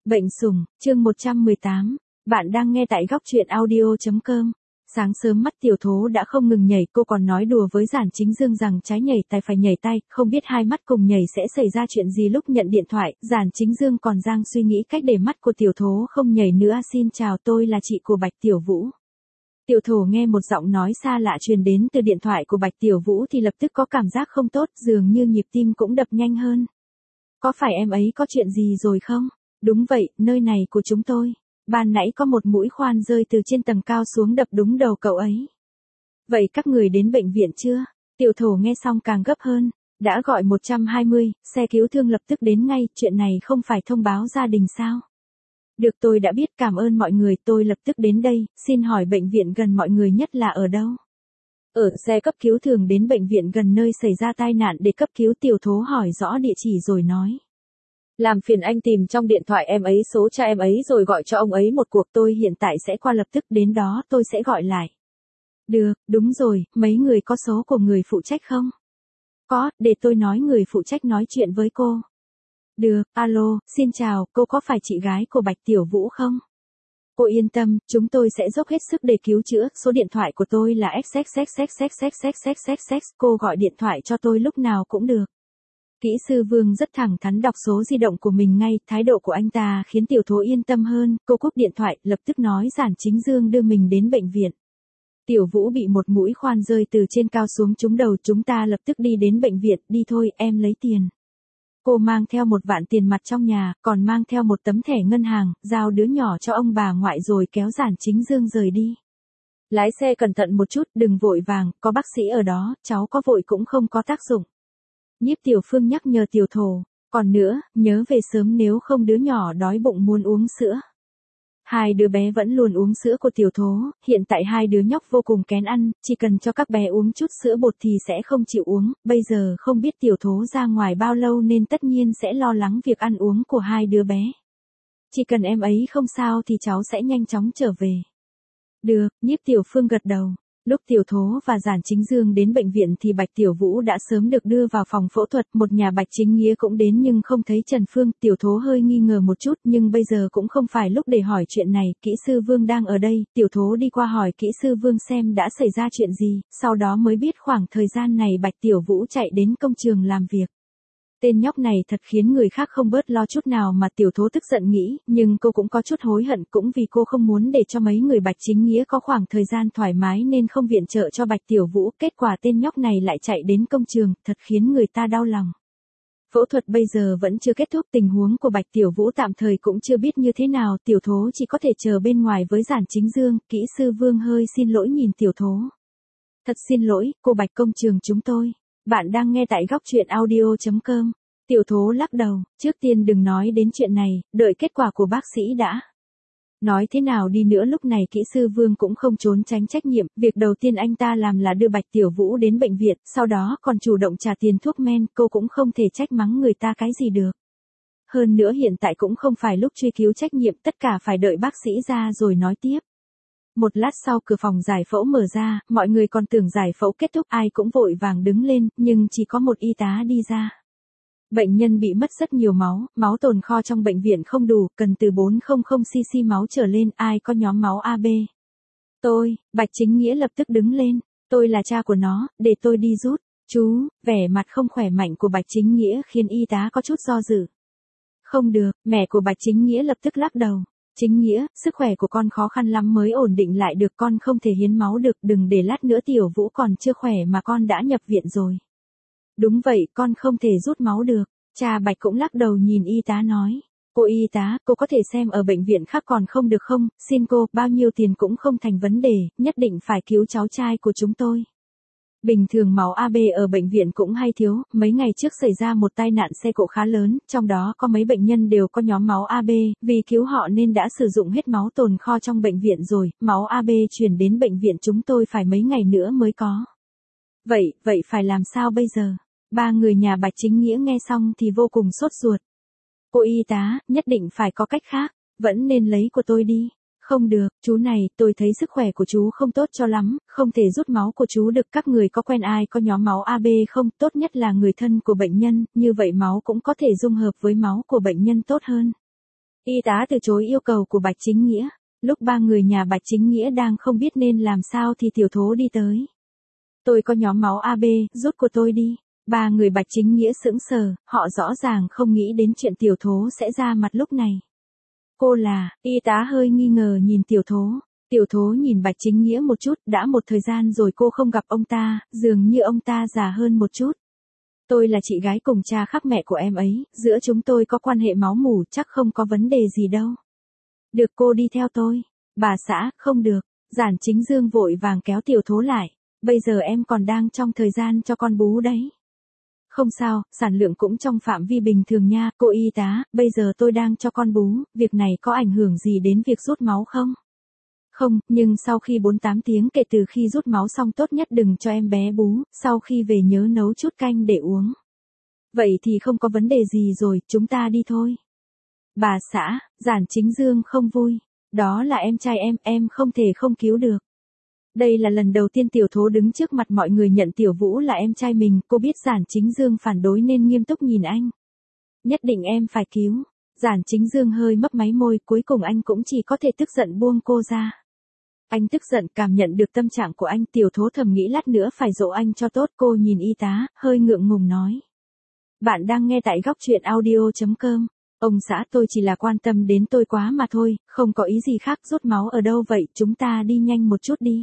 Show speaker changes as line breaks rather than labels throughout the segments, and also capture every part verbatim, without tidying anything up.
Bệnh sủng, chương một trăm mười tám. Bạn đang nghe tại góc truyện audio.com. Sáng sớm mắt Tiểu Thố đã không ngừng nhảy, cô còn nói đùa với Giản Chính Dương rằng trái nhảy tay phải nhảy tay, không biết hai mắt cùng nhảy sẽ xảy ra chuyện gì. Lúc nhận điện thoại, Giản Chính Dương còn đang suy nghĩ cách để mắt của Tiểu Thố không nhảy nữa. Xin chào, tôi là chị của Bạch Tiểu Vũ. Tiểu Thố nghe một giọng nói xa lạ truyền đến từ điện thoại của Bạch Tiểu Vũ thì lập tức có cảm giác không tốt, dường như nhịp tim cũng đập nhanh hơn. Có phải em ấy có chuyện gì rồi không? Đúng vậy, nơi này của chúng tôi. Ban nãy có một mũi khoan rơi từ trên tầng cao xuống đập đúng đầu cậu ấy. Vậy các người đến bệnh viện chưa? Tiểu Thố nghe xong càng gấp hơn. Đã gọi một trăm hai mươi, xe cứu thương lập tức đến ngay, chuyện này không phải thông báo gia đình sao? Được, tôi đã biết, cảm ơn mọi người, tôi lập tức đến đây. Xin hỏi bệnh viện gần mọi người nhất là ở đâu? Ở xe cấp cứu thường đến bệnh viện gần nơi xảy ra tai nạn để cấp cứu. Tiểu Thố hỏi rõ địa chỉ rồi nói. Làm phiền anh tìm trong điện thoại em ấy số cha em ấy rồi gọi cho ông ấy một cuộc, tôi hiện tại sẽ qua lập tức đến đó, tôi sẽ gọi lại. Được, đúng rồi, mấy người có số của người phụ trách không? Có, để tôi nói người phụ trách nói chuyện với cô. Được, alo, xin chào, cô có phải chị gái của Bạch Tiểu Vũ không? Cô yên tâm, chúng tôi sẽ dốc hết sức để cứu chữa, số điện thoại của tôi là xx xx xx xx xx, cô gọi điện thoại cho tôi lúc nào cũng được. Kỹ sư Vương rất thẳng thắn đọc số di động của mình ngay, thái độ của anh ta khiến Tiểu Thố yên tâm hơn, cô cúp điện thoại, lập tức nói Giản Chính Dương đưa mình đến bệnh viện. Tiểu Vũ bị một mũi khoan rơi từ trên cao xuống trúng đầu, chúng ta lập tức đi đến bệnh viện, đi thôi, em lấy tiền. Cô mang theo một vạn tiền mặt trong nhà, còn mang theo một tấm thẻ ngân hàng, giao đứa nhỏ cho ông bà ngoại rồi kéo Giản Chính Dương rời đi. Lái xe cẩn thận một chút, đừng vội vàng, có bác sĩ ở đó, cháu có vội cũng không có tác dụng. Nhiếp Tiểu Phương nhắc nhở Tiểu Thố, còn nữa, nhớ về sớm nếu không đứa nhỏ đói bụng muốn uống sữa. Hai đứa bé vẫn luôn uống sữa của Tiểu Thố, hiện tại hai đứa nhóc vô cùng kén ăn, chỉ cần cho các bé uống chút sữa bột thì sẽ không chịu uống, bây giờ không biết Tiểu Thố ra ngoài bao lâu nên tất nhiên sẽ lo lắng việc ăn uống của hai đứa bé. Chỉ cần em ấy không sao thì cháu sẽ nhanh chóng trở về. Được, Nhiếp Tiểu Phương gật đầu. Lúc Tiểu Thố và Giản Chính Dương đến bệnh viện thì Bạch Tiểu Vũ đã sớm được đưa vào phòng phẫu thuật, một nhà Bạch Chính Nghĩa cũng đến nhưng không thấy Trần Phương. Tiểu Thố hơi nghi ngờ một chút nhưng bây giờ cũng không phải lúc để hỏi chuyện này, kỹ sư Vương đang ở đây. Tiểu Thố đi qua hỏi kỹ sư Vương xem đã xảy ra chuyện gì, sau đó mới biết khoảng thời gian này Bạch Tiểu Vũ chạy đến công trường làm việc. Tên nhóc này thật khiến người khác không bớt lo chút nào mà Tiểu Thố tức giận nghĩ, nhưng cô cũng có chút hối hận, cũng vì cô không muốn để cho mấy người Bạch Chính Nghĩa có khoảng thời gian thoải mái nên không viện trợ cho Bạch Tiểu Vũ, kết quả tên nhóc này lại chạy đến công trường, thật khiến người ta đau lòng. Phẫu thuật bây giờ vẫn chưa kết thúc, tình huống của Bạch Tiểu Vũ tạm thời cũng chưa biết như thế nào, Tiểu Thố chỉ có thể chờ bên ngoài với Giản Chính Dương. Kỹ sư Vương hơi xin lỗi nhìn Tiểu Thố. Thật xin lỗi, cô Bạch, công trường chúng tôi. Bạn đang nghe tại góc truyện audio.com. Tiểu Thố lắc đầu, trước tiên đừng nói đến chuyện này, đợi kết quả của bác sĩ đã. Nói thế nào đi nữa lúc này kỹ sư Vương cũng không trốn tránh trách nhiệm, việc đầu tiên anh ta làm là đưa Bạch Tiểu Vũ đến bệnh viện, sau đó còn chủ động trả tiền thuốc men, cô cũng không thể trách mắng người ta cái gì được. Hơn nữa hiện tại cũng không phải lúc truy cứu trách nhiệm, tất cả phải đợi bác sĩ ra rồi nói tiếp. Một lát sau cửa phòng giải phẫu mở ra, mọi người còn tưởng giải phẫu kết thúc ai cũng vội vàng đứng lên, nhưng chỉ có một y tá đi ra. Bệnh nhân bị mất rất nhiều máu, máu tồn kho trong bệnh viện không đủ, cần từ bốn trăm xăng-ti-mét máu trở lên, ai có nhóm máu a bê. Tôi, Bạch Chính Nghĩa lập tức đứng lên, tôi là cha của nó, để tôi đi rút. Chú, vẻ mặt không khỏe mạnh của Bạch Chính Nghĩa khiến y tá có chút do dự. Không được, mẹ của Bạch Chính Nghĩa lập tức lắc đầu. Chính Nghĩa, sức khỏe của con khó khăn lắm mới ổn định lại được, con không thể hiến máu được, đừng để lát nữa Tiểu Vũ còn chưa khỏe mà con đã nhập viện rồi. Đúng vậy, con không thể rút máu được. Cha Bạch cũng lắc đầu nhìn y tá nói. Cô y tá, cô có thể xem ở bệnh viện khác còn không được không, xin cô, bao nhiêu tiền cũng không thành vấn đề, nhất định phải cứu cháu trai của chúng tôi. Bình thường máu a bê ở bệnh viện cũng hay thiếu, mấy ngày trước xảy ra một tai nạn xe cộ khá lớn, trong đó có mấy bệnh nhân đều có nhóm máu a bê, vì cứu họ nên đã sử dụng hết máu tồn kho trong bệnh viện rồi, máu a bê chuyển đến bệnh viện chúng tôi phải mấy ngày nữa mới có. Vậy, vậy phải làm sao bây giờ? Ba người nhà Bạch Chính Nghĩa nghe xong thì vô cùng sốt ruột. Cô y tá, nhất định phải có cách khác, vẫn nên lấy của tôi đi. Không được, chú này, tôi thấy sức khỏe của chú không tốt cho lắm, không thể rút máu của chú được. Các người có quen ai có nhóm máu a bê không? Tốt nhất là người thân của bệnh nhân, như vậy máu cũng có thể dung hợp với máu của bệnh nhân tốt hơn. Y tá từ chối yêu cầu của Bạch Chính Nghĩa. Lúc ba người nhà Bạch Chính Nghĩa đang không biết nên làm sao thì tiểu thố đi tới. Tôi có nhóm máu a bê, rút của tôi đi. Ba người Bạch Chính Nghĩa sững sờ, họ rõ ràng không nghĩ đến chuyện tiểu thố sẽ ra mặt lúc này. Cô là, y tá hơi nghi ngờ nhìn tiểu thố. Tiểu thố nhìn Bạch Chính Nghĩa một chút, đã một thời gian rồi cô không gặp ông ta, dường như ông ta già hơn một chút. Tôi là chị gái cùng cha khác mẹ của em ấy, giữa chúng tôi có quan hệ máu mủ, chắc không có vấn đề gì đâu. Được, cô đi theo tôi. Bà xã, không được. Giản Chính Dương vội vàng kéo tiểu thố lại. Bây giờ em còn đang trong thời gian cho con bú đấy. Không sao, sản lượng cũng trong phạm vi bình thường nha, cô y tá, bây giờ tôi đang cho con bú, việc này có ảnh hưởng gì đến việc rút máu không? Không, nhưng sau khi bốn mươi tám tiếng kể từ khi rút máu xong tốt nhất đừng cho em bé bú, sau khi về nhớ nấu chút canh để uống. Vậy thì không có vấn đề gì rồi, chúng ta đi thôi. Bà xã, Giản Chính Dương không vui. Đó là em trai em, em không thể không cứu được. Đây là lần đầu tiên tiểu thố đứng trước mặt mọi người nhận tiểu Vũ là em trai mình, cô biết Giản Chính Dương phản đối nên nghiêm túc nhìn anh. Nhất định em phải cứu. Giản Chính Dương hơi mấp máy môi, cuối cùng anh cũng chỉ có thể tức giận buông cô ra. Anh tức giận cảm nhận được tâm trạng của anh, tiểu thố thầm nghĩ lát nữa phải dỗ anh cho tốt. Cô nhìn y tá, hơi ngượng ngùng nói. Bạn đang nghe tại góc truyện audio chấm com. Ông xã, tôi chỉ là quan tâm đến tôi quá mà thôi, không có ý gì khác. Rút máu ở đâu vậy, chúng ta đi nhanh một chút đi.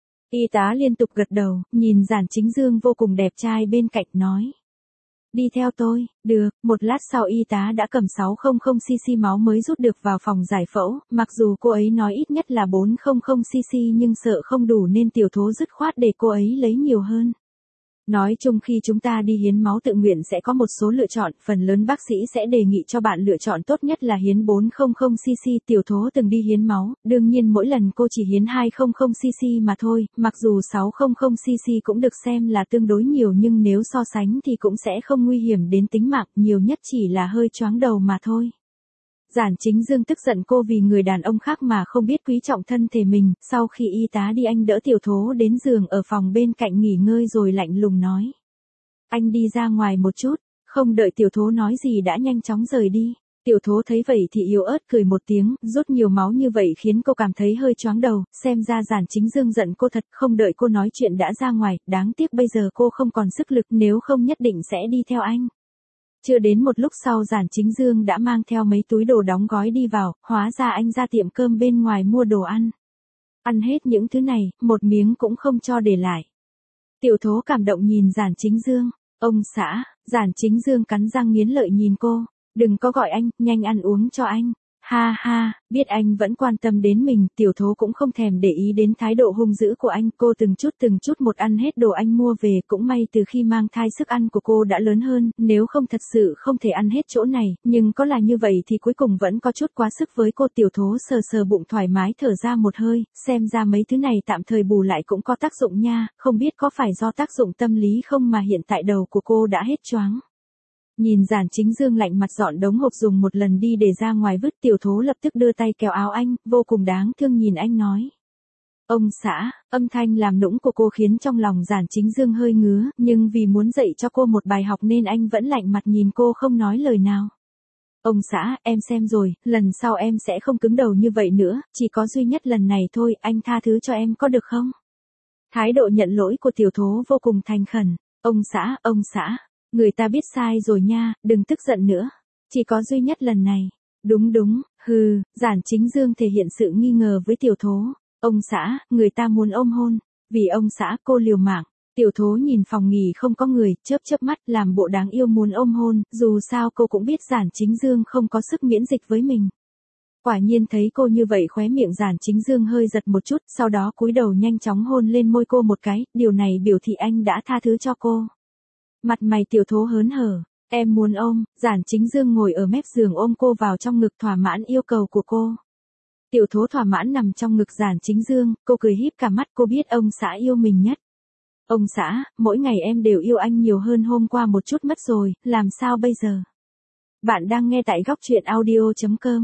Y tá liên tục gật đầu, nhìn Giản Chính Dương vô cùng đẹp trai bên cạnh nói. Đi theo tôi, được. Một lát sau y tá đã cầm sáu trăm xăng-ti-lít máu mới rút được vào phòng giải phẫu, mặc dù cô ấy nói ít nhất là bốn trăm xăng-ti-lít nhưng sợ không đủ nên tiểu thố dứt khoát để cô ấy lấy nhiều hơn. Nói chung khi chúng ta đi hiến máu tự nguyện sẽ có một số lựa chọn, phần lớn bác sĩ sẽ đề nghị cho bạn lựa chọn tốt nhất là hiến bốn trăm xăng-ti-lít. Tiểu thố từng đi hiến máu, đương nhiên mỗi lần cô chỉ hiến hai trăm xăng-ti-lít mà thôi, mặc dù sáu trăm xăng-ti-lít cũng được xem là tương đối nhiều nhưng nếu so sánh thì cũng sẽ không nguy hiểm đến tính mạng, nhiều nhất chỉ là hơi choáng đầu mà thôi. Giản Chính Dương tức giận cô vì người đàn ông khác mà không biết quý trọng thân thể mình, sau khi y tá đi anh đỡ tiểu thố đến giường ở phòng bên cạnh nghỉ ngơi rồi lạnh lùng nói. Anh đi ra ngoài một chút, không đợi tiểu thố nói gì đã nhanh chóng rời đi. Tiểu thố thấy vậy thì yếu ớt cười một tiếng, rút nhiều máu như vậy khiến cô cảm thấy hơi choáng đầu, xem ra Giản Chính Dương giận cô thật, không đợi cô nói chuyện đã ra ngoài, đáng tiếc bây giờ cô không còn sức lực, nếu không nhất định sẽ đi theo anh. Chưa đến một lúc sau Giản Chính Dương đã mang theo mấy túi đồ đóng gói đi vào, hóa ra anh ra tiệm cơm bên ngoài mua đồ ăn. Ăn hết những thứ này, một miếng cũng không cho để lại. Tiểu thố cảm động nhìn Giản Chính Dương. Ông xã, Giản Chính Dương cắn răng nghiến lợi nhìn cô. Đừng có gọi anh, nhanh ăn uống cho anh. Ha ha, biết anh vẫn quan tâm đến mình, tiểu thố cũng không thèm để ý đến thái độ hung dữ của anh, cô từng chút từng chút một ăn hết đồ anh mua về, cũng may từ khi mang thai sức ăn của cô đã lớn hơn, nếu không thật sự không thể ăn hết chỗ này, nhưng có là như vậy thì cuối cùng vẫn có chút quá sức với cô. Tiểu thố sờ sờ bụng thoải mái thở ra một hơi, xem ra mấy thứ này tạm thời bù lại cũng có tác dụng nha, không biết có phải do tác dụng tâm lý không mà hiện tại đầu của cô đã hết choáng. Nhìn Giản Chính Dương lạnh mặt dọn đống hộp dùng một lần đi để ra ngoài vứt, tiểu thố lập tức đưa tay kéo áo anh, vô cùng đáng thương nhìn anh nói. Ông xã, âm thanh làm nũng của cô khiến trong lòng Giản Chính Dương hơi ngứa, nhưng vì muốn dạy cho cô một bài học nên anh vẫn lạnh mặt nhìn cô không nói lời nào. Ông xã, em xem rồi, lần sau em sẽ không cứng đầu như vậy nữa, chỉ có duy nhất lần này thôi, anh tha thứ cho em có được không? Thái độ nhận lỗi của tiểu thố vô cùng thành khẩn. Ông xã, ông xã. Người ta biết sai rồi nha, đừng tức giận nữa. Chỉ có duy nhất lần này. Đúng đúng, hừ, Giản Chính Dương thể hiện sự nghi ngờ với tiểu thố. Ông xã, người ta muốn ôm hôn. Vì ông xã cô liều mạng. Tiểu thố nhìn phòng nghỉ không có người, chớp chớp mắt làm bộ đáng yêu muốn ôm hôn, dù sao cô cũng biết Giản Chính Dương không có sức miễn dịch với mình. Quả nhiên thấy cô như vậy khóe miệng Giản Chính Dương hơi giật một chút, sau đó cúi đầu nhanh chóng hôn lên môi cô một cái, điều này biểu thị anh đã tha thứ cho cô. Mặt mày tiểu thố hớn hở, em muốn ôm. Giản Chính Dương ngồi ở mép giường ôm cô vào trong ngực thỏa mãn yêu cầu của cô. Tiểu thố thỏa mãn nằm trong ngực Giản Chính Dương, cô cười híp cả mắt, cô biết ông xã yêu mình nhất. Ông xã, mỗi ngày em đều yêu anh nhiều hơn hôm qua một chút mất rồi, làm sao bây giờ? Bạn đang nghe tại góc truyện audio chấm com.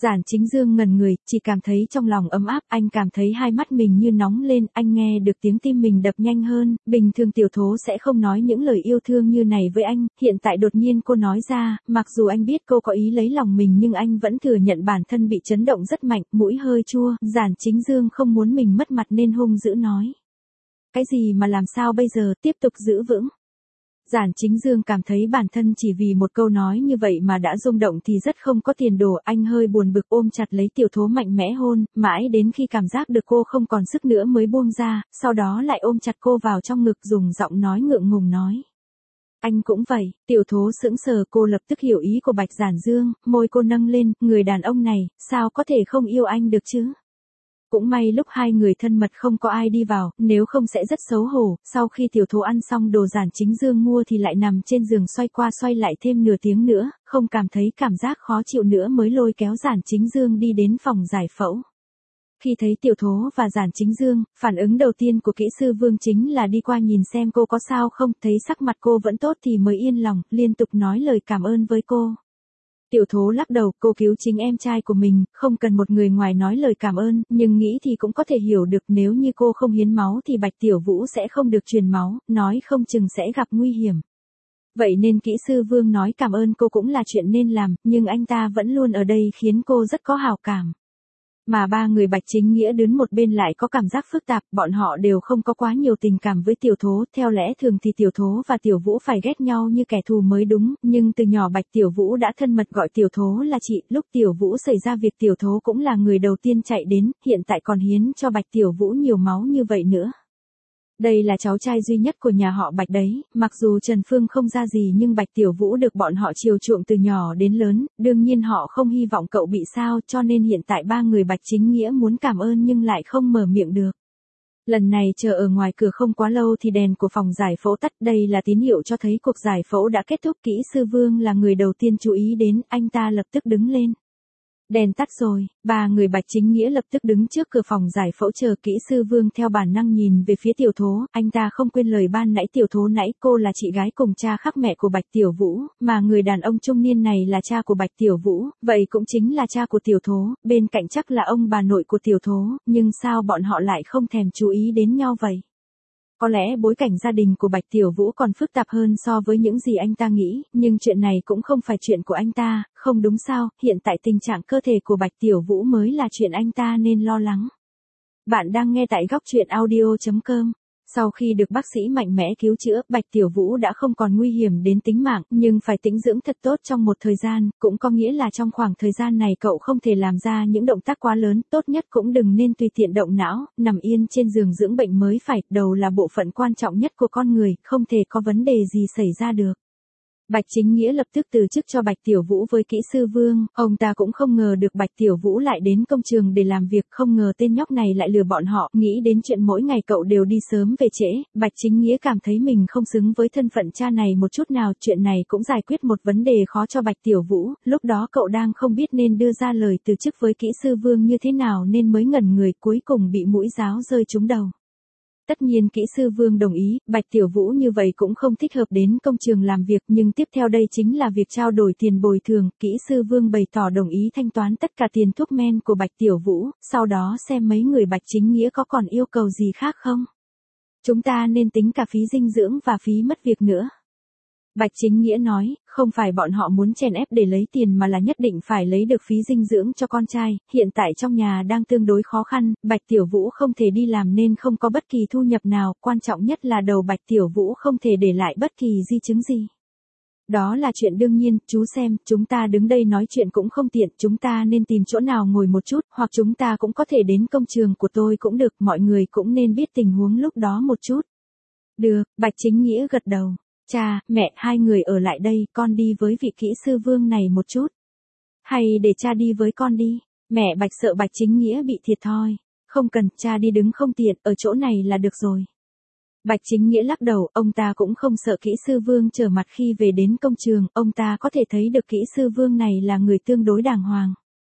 Giản Chính Dương ngẩn người, chỉ cảm thấy trong lòng ấm áp, anh cảm thấy hai mắt mình như nóng lên, anh nghe được tiếng tim mình đập nhanh hơn, bình thường Tiểu Thố sẽ không nói những lời yêu thương như này với anh, hiện tại đột nhiên cô nói ra, mặc dù anh biết cô có ý lấy lòng mình nhưng anh vẫn thừa nhận bản thân bị chấn động rất mạnh, mũi hơi chua, Giản Chính Dương không muốn mình mất mặt nên hung dữ nói. Cái gì mà làm sao bây giờ, tiếp tục giữ vững. Giản Chính Dương cảm thấy bản thân chỉ vì một câu nói như vậy mà đã rung động thì rất không có tiền đồ, anh hơi buồn bực ôm chặt lấy Tiểu Thố mạnh mẽ hôn, mãi đến khi cảm giác được cô không còn sức nữa mới buông ra, sau đó lại ôm chặt cô vào trong ngực dùng giọng nói ngượng ngùng nói. Anh cũng vậy, Tiểu Thố sững sờ, cô lập tức hiểu ý của Bạch Giản Dương, môi cô nâng lên, người đàn ông này, sao có thể không yêu anh được chứ? Cũng may lúc hai người thân mật không có ai đi vào, nếu không sẽ rất xấu hổ, sau khi Tiểu Thố ăn xong đồ Giản Chính Dương mua thì lại nằm trên giường xoay qua xoay lại thêm nửa tiếng nữa, không cảm thấy cảm giác khó chịu nữa mới lôi kéo Giản Chính Dương đi đến phòng giải phẫu. Khi thấy Tiểu Thố và Giản Chính Dương, phản ứng đầu tiên của kỹ sư Vương chính là đi qua nhìn xem cô có sao không, thấy sắc mặt cô vẫn tốt thì mới yên lòng, liên tục nói lời cảm ơn với cô. Tiểu Thố lắc đầu, cô cứu chính em trai của mình, không cần một người ngoài nói lời cảm ơn, nhưng nghĩ thì cũng có thể hiểu được nếu như cô không hiến máu thì Bạch Tiểu Vũ sẽ không được truyền máu, nói không chừng sẽ gặp nguy hiểm. Vậy nên kỹ sư Vương nói cảm ơn cô cũng là chuyện nên làm, nhưng anh ta vẫn luôn ở đây khiến cô rất có hảo cảm. Mà ba người Bạch Chính Nghĩa đứng một bên lại có cảm giác phức tạp, bọn họ đều không có quá nhiều tình cảm với Tiểu Thố, theo lẽ thường thì Tiểu Thố và Tiểu Vũ phải ghét nhau như kẻ thù mới đúng, nhưng từ nhỏ Bạch Tiểu Vũ đã thân mật gọi Tiểu Thố là chị, lúc Tiểu Vũ xảy ra việc Tiểu Thố cũng là người đầu tiên chạy đến, hiện tại còn hiến cho Bạch Tiểu Vũ nhiều máu như vậy nữa. Đây là cháu trai duy nhất của nhà họ Bạch đấy, mặc dù Trần Phương không ra gì nhưng Bạch Tiểu Vũ được bọn họ chiều chuộng từ nhỏ đến lớn, đương nhiên họ không hy vọng cậu bị sao cho nên hiện tại ba người Bạch Chính Nghĩa muốn cảm ơn nhưng lại không mở miệng được. Lần này chờ ở ngoài cửa không quá lâu thì đèn của phòng giải phẫu tắt, đây là tín hiệu cho thấy cuộc giải phẫu đã kết thúc, kỹ sư Vương là người đầu tiên chú ý đến, anh ta lập tức đứng lên. Đèn tắt rồi, ba người Bạch Chính Nghĩa lập tức đứng trước cửa phòng giải phẫu chờ, kỹ sư Vương theo bản năng nhìn về phía Tiểu Thố, anh ta không quên lời ban nãy Tiểu Thố nãy, cô là chị gái cùng cha khác mẹ của Bạch Tiểu Vũ, mà người đàn ông trung niên này là cha của Bạch Tiểu Vũ, vậy cũng chính là cha của Tiểu Thố, bên cạnh chắc là ông bà nội của Tiểu Thố, nhưng sao bọn họ lại không thèm chú ý đến nhau vậy? Có lẽ bối cảnh gia đình của Bạch Tiểu Vũ còn phức tạp hơn so với những gì anh ta nghĩ, nhưng chuyện này cũng không phải chuyện của anh ta, không đúng sao, hiện tại tình trạng cơ thể của Bạch Tiểu Vũ mới là chuyện anh ta nên lo lắng. Bạn đang nghe tại góc truyện audio chấm com. Sau khi được bác sĩ mạnh mẽ cứu chữa, Bạch Tiểu Vũ đã không còn nguy hiểm đến tính mạng, nhưng phải tĩnh dưỡng thật tốt trong một thời gian, cũng có nghĩa là trong khoảng thời gian này cậu không thể làm ra những động tác quá lớn, tốt nhất cũng đừng nên tùy tiện động não, nằm yên trên giường dưỡng bệnh mới phải, đầu là bộ phận quan trọng nhất của con người, không thể có vấn đề gì xảy ra được. Bạch Chính Nghĩa lập tức từ chức cho Bạch Tiểu Vũ với kỹ sư Vương, ông ta cũng không ngờ được Bạch Tiểu Vũ lại đến công trường để làm việc, không ngờ tên nhóc này lại lừa bọn họ, nghĩ đến chuyện mỗi ngày cậu đều đi sớm về trễ, Bạch Chính Nghĩa cảm thấy mình không xứng với thân phận cha này một chút nào, chuyện này cũng giải quyết một vấn đề khó cho Bạch Tiểu Vũ, lúc đó cậu đang không biết nên đưa ra lời từ chức với kỹ sư Vương như thế nào nên mới ngẩn người, cuối cùng bị mũi giáo rơi trúng đầu. Tất nhiên kỹ sư Vương đồng ý, Bạch Tiểu Vũ như vậy cũng không thích hợp đến công trường làm việc, nhưng tiếp theo đây chính là việc trao đổi tiền bồi thường, kỹ sư Vương bày tỏ đồng ý thanh toán tất cả tiền thuốc men của Bạch Tiểu Vũ, sau đó xem mấy người Bạch Chính Nghĩa có còn yêu cầu gì khác không. Chúng ta nên tính cả phí dinh dưỡng và phí mất việc nữa. Bạch Chính Nghĩa nói, không phải bọn họ muốn chèn ép để lấy tiền mà là nhất định phải lấy được phí dinh dưỡng cho con trai, hiện tại trong nhà đang tương đối khó khăn, Bạch Tiểu Vũ không thể đi làm nên không có bất kỳ thu nhập nào, quan trọng nhất là đầu Bạch Tiểu Vũ không thể để lại bất kỳ di chứng gì. Đó là chuyện đương nhiên, chú xem, chúng ta đứng đây nói chuyện cũng không tiện, chúng ta nên tìm chỗ nào ngồi một chút, hoặc chúng ta cũng có thể đến công trường của tôi cũng được, mọi người cũng nên biết tình huống lúc đó một chút. Được, Bạch Chính Nghĩa gật đầu. Cha, mẹ, hai người ở lại đây, con đi với vị kỹ sư Vương này một chút. Hay để cha đi với con đi, mẹ Bạch sợ Bạch Chính Nghĩa bị thiệt thòi. Không cần, cha đi đứng không tiện, ở chỗ này là được rồi. Bạch Chính Nghĩa lắc đầu, ông ta cũng không sợ kỹ sư Vương trở mặt khi về đến công trường, ông ta có thể thấy được kỹ sư Vương này là người tương đối đàng hoàng.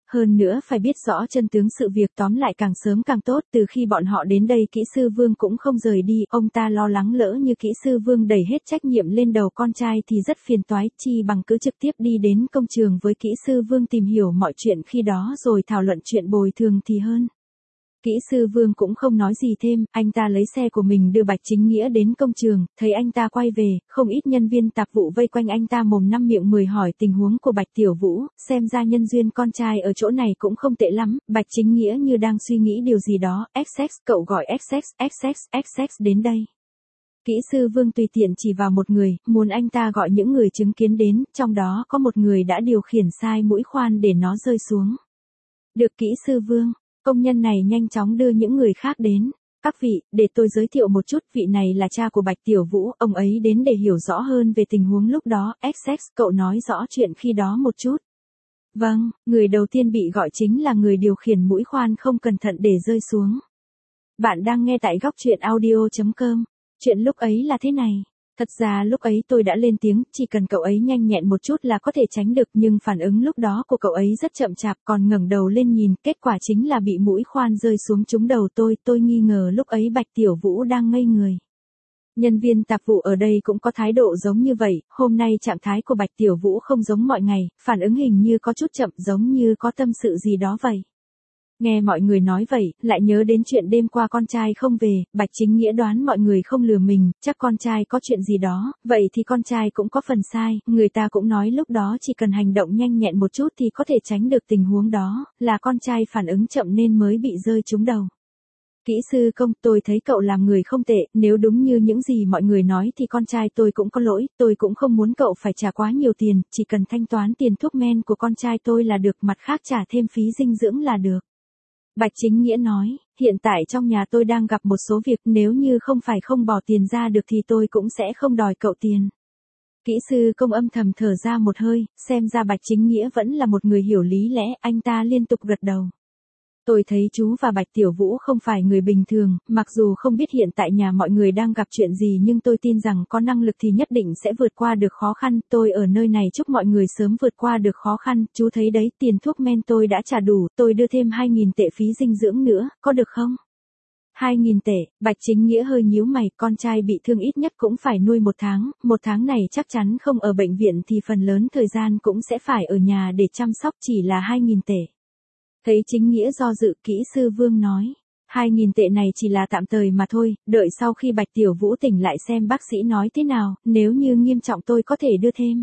Hơn nữa phải biết rõ chân tướng sự việc, tóm lại càng sớm càng tốt. Từ khi bọn họ đến đây kỹ sư Vương cũng không rời đi, ông ta lo lắng lỡ như kỹ sư Vương đẩy hết trách nhiệm lên đầu con trai thì rất phiền toái, chi bằng cứ trực tiếp đi đến công trường với kỹ sư Vương tìm hiểu mọi chuyện khi đó rồi thảo luận chuyện bồi thường thì hơn. Kỹ sư Vương cũng không nói gì thêm, anh ta lấy xe của mình đưa Bạch Chính Nghĩa đến công trường, thấy anh ta quay về, không ít nhân viên tạp vụ vây quanh anh ta mồm năm miệng mười hỏi tình huống của Bạch Tiểu Vũ, xem ra nhân duyên con trai ở chỗ này cũng không tệ lắm. Bạch Chính Nghĩa như đang suy nghĩ điều gì đó, ích ích, cậu gọi ích ích, ích ích, ích ích đến đây. Kỹ sư Vương tùy tiện chỉ vào một người, muốn anh ta gọi những người chứng kiến đến, trong đó có một người đã điều khiển sai mũi khoan để nó rơi xuống. Được kỹ sư Vương. Công nhân này nhanh chóng đưa những người khác đến. Các vị, để tôi giới thiệu một chút, vị này là cha của Bạch Tiểu Vũ, ông ấy đến để hiểu rõ hơn về tình huống lúc đó. ích ích, cậu nói rõ chuyện khi đó một chút. Vâng, người đầu tiên bị gọi chính là người điều khiển mũi khoan không cẩn thận để rơi xuống. Bạn đang nghe tại góc truyện audio chấm com. Chuyện lúc ấy là thế này. Thật ra lúc ấy tôi đã lên tiếng, chỉ cần cậu ấy nhanh nhẹn một chút là có thể tránh được, nhưng phản ứng lúc đó của cậu ấy rất chậm chạp, còn ngẩng đầu lên nhìn, kết quả chính là bị mũi khoan rơi xuống trúng đầu tôi, tôi nghi ngờ lúc ấy Bạch Tiểu Vũ đang ngây người. Nhân viên tạp vụ ở đây cũng có thái độ giống như vậy, hôm nay trạng thái của Bạch Tiểu Vũ không giống mọi ngày, phản ứng hình như có chút chậm, giống như có tâm sự gì đó vậy. Nghe mọi người nói vậy, lại nhớ đến chuyện đêm qua con trai không về, Bạch Chính Nghĩa đoán mọi người không lừa mình, chắc con trai có chuyện gì đó, vậy thì con trai cũng có phần sai, người ta cũng nói lúc đó chỉ cần hành động nhanh nhẹn một chút thì có thể tránh được tình huống đó, là con trai phản ứng chậm nên mới bị rơi trúng đầu. Kỹ sư Công, tôi thấy cậu làm người không tệ, nếu đúng như những gì mọi người nói thì con trai tôi cũng có lỗi, tôi cũng không muốn cậu phải trả quá nhiều tiền, chỉ cần thanh toán tiền thuốc men của con trai tôi là được, mặt khác trả thêm phí dinh dưỡng là được. Bạch Chính Nghĩa nói, hiện tại trong nhà tôi đang gặp một số việc, nếu như không phải không bỏ tiền ra được thì tôi cũng sẽ không đòi cậu tiền. Kỹ sư Công âm thầm thở ra một hơi, xem ra Bạch Chính Nghĩa vẫn là một người hiểu lý lẽ, anh ta liên tục gật đầu. Tôi thấy chú và Bạch Tiểu Vũ không phải người bình thường, mặc dù không biết hiện tại nhà mọi người đang gặp chuyện gì nhưng tôi tin rằng có năng lực thì nhất định sẽ vượt qua được khó khăn, tôi ở nơi này chúc mọi người sớm vượt qua được khó khăn, chú thấy đấy, tiền thuốc men tôi đã trả đủ, tôi đưa thêm hai nghìn tệ phí dinh dưỡng nữa, có được không? hai nghìn tệ, Bạch Chính Nghĩa hơi nhíu mày, con trai bị thương ít nhất cũng phải nuôi một tháng, một tháng này chắc chắn không ở bệnh viện thì phần lớn thời gian cũng sẽ phải ở nhà để chăm sóc, chỉ là hai nghìn tệ. Thấy Chính Nghĩa do dự, kỹ sư Vương nói, hai nghìn tệ này chỉ là tạm thời mà thôi, đợi sau khi Bạch Tiểu Vũ tỉnh lại xem bác sĩ nói thế nào, nếu như nghiêm trọng tôi có thể đưa thêm.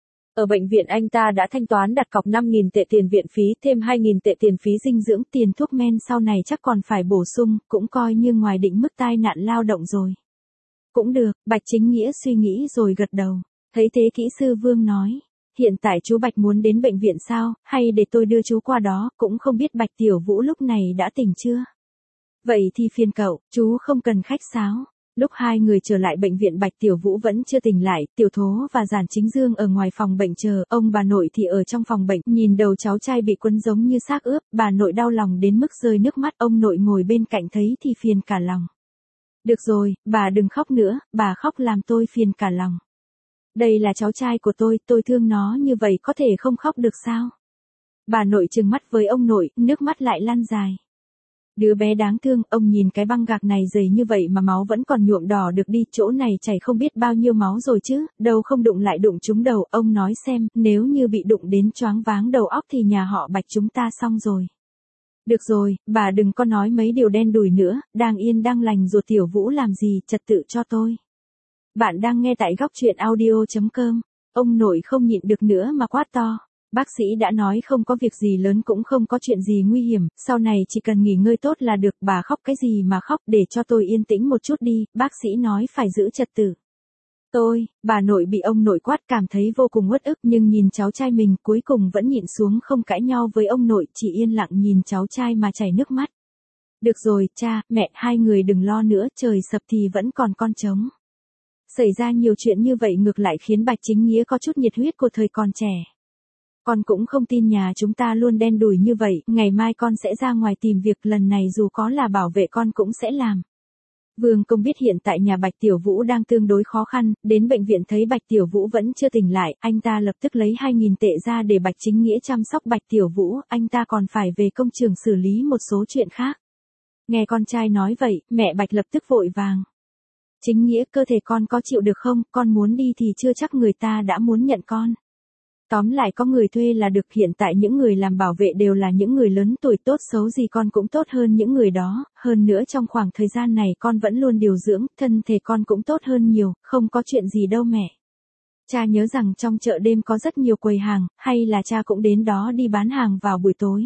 Ở bệnh viện anh ta đã thanh toán đặt cọc năm nghìn tệ tiền viện phí, thêm hai nghìn tệ tiền phí dinh dưỡng, tiền thuốc men sau này chắc còn phải bổ sung, cũng coi như ngoài định mức tai nạn lao động rồi. Cũng được, Bạch Chính Nghĩa suy nghĩ rồi gật đầu. Thấy thế kỹ sư Vương nói, hiện tại chú Bạch muốn đến bệnh viện sao, hay để tôi đưa chú qua đó, cũng không biết Bạch Tiểu Vũ lúc này đã tỉnh chưa. Vậy thì phiền cậu, chú không cần khách sáo. Lúc hai người trở lại bệnh viện Bạch Tiểu Vũ vẫn chưa tỉnh lại, Tiểu Thố và Giản Chính Dương ở ngoài phòng bệnh chờ, ông bà nội thì ở trong phòng bệnh, nhìn đầu cháu trai bị quấn giống như xác ướp, bà nội đau lòng đến mức rơi nước mắt, ông nội ngồi bên cạnh thấy thì phiền cả lòng. Được rồi, bà đừng khóc nữa, bà khóc làm tôi phiền cả lòng. Đây là cháu trai của tôi, tôi thương nó như vậy có thể không khóc được sao? Bà nội trừng mắt với ông nội, nước mắt lại lăn dài. Đứa bé đáng thương, ông nhìn cái băng gạc này dày như vậy mà máu vẫn còn nhuộm đỏ được đi, chỗ này chảy không biết bao nhiêu máu rồi chứ, đâu không đụng lại đụng trúng đầu, ông nói xem, nếu như bị đụng đến choáng váng đầu óc thì nhà họ Bạch chúng ta xong rồi. Được rồi, bà đừng có nói mấy điều đen đủi nữa, đang yên đang lành ruột Tiểu Vũ làm gì, trật tự cho tôi. Bạn đang nghe tại góc truyện audio chấm com, ông nội không nhịn được nữa mà quát to. Bác sĩ đã nói không có việc gì lớn cũng không có chuyện gì nguy hiểm, sau này chỉ cần nghỉ ngơi tốt là được, bà khóc cái gì mà khóc, để cho tôi yên tĩnh một chút đi, bác sĩ nói phải giữ trật tự. Tôi, bà nội bị ông nội quát cảm thấy vô cùng uất ức nhưng nhìn cháu trai mình cuối cùng vẫn nhịn xuống không cãi nhau với ông nội, chỉ yên lặng nhìn cháu trai mà chảy nước mắt. Được rồi, cha, mẹ, hai người đừng lo nữa, trời sập thì vẫn còn con trống. Xảy ra nhiều chuyện như vậy ngược lại khiến Bạch Chính Nghĩa có chút nhiệt huyết của thời còn trẻ. Con cũng không tin nhà chúng ta luôn đen đủi như vậy, ngày mai con sẽ ra ngoài tìm việc, lần này dù có là bảo vệ con cũng sẽ làm. Vương Công biết hiện tại nhà Bạch Tiểu Vũ đang tương đối khó khăn, đến bệnh viện thấy Bạch Tiểu Vũ vẫn chưa tỉnh lại, anh ta lập tức lấy hai nghìn tệ ra để Bạch Chính Nghĩa chăm sóc Bạch Tiểu Vũ, anh ta còn phải về công trường xử lý một số chuyện khác. Nghe con trai nói vậy, mẹ Bạch lập tức vội vàng. Chính Nghĩa, cơ thể con có chịu được không, con muốn đi thì chưa chắc người ta đã muốn nhận con. Tóm lại có người thuê là được, hiện tại những người làm bảo vệ đều là những người lớn tuổi, tốt xấu gì con cũng tốt hơn những người đó, hơn nữa trong khoảng thời gian này con vẫn luôn điều dưỡng, thân thể con cũng tốt hơn nhiều, không có chuyện gì đâu mẹ. Cha nhớ rằng trong chợ đêm có rất nhiều quầy hàng, hay là cha cũng đến đó đi bán hàng vào buổi tối.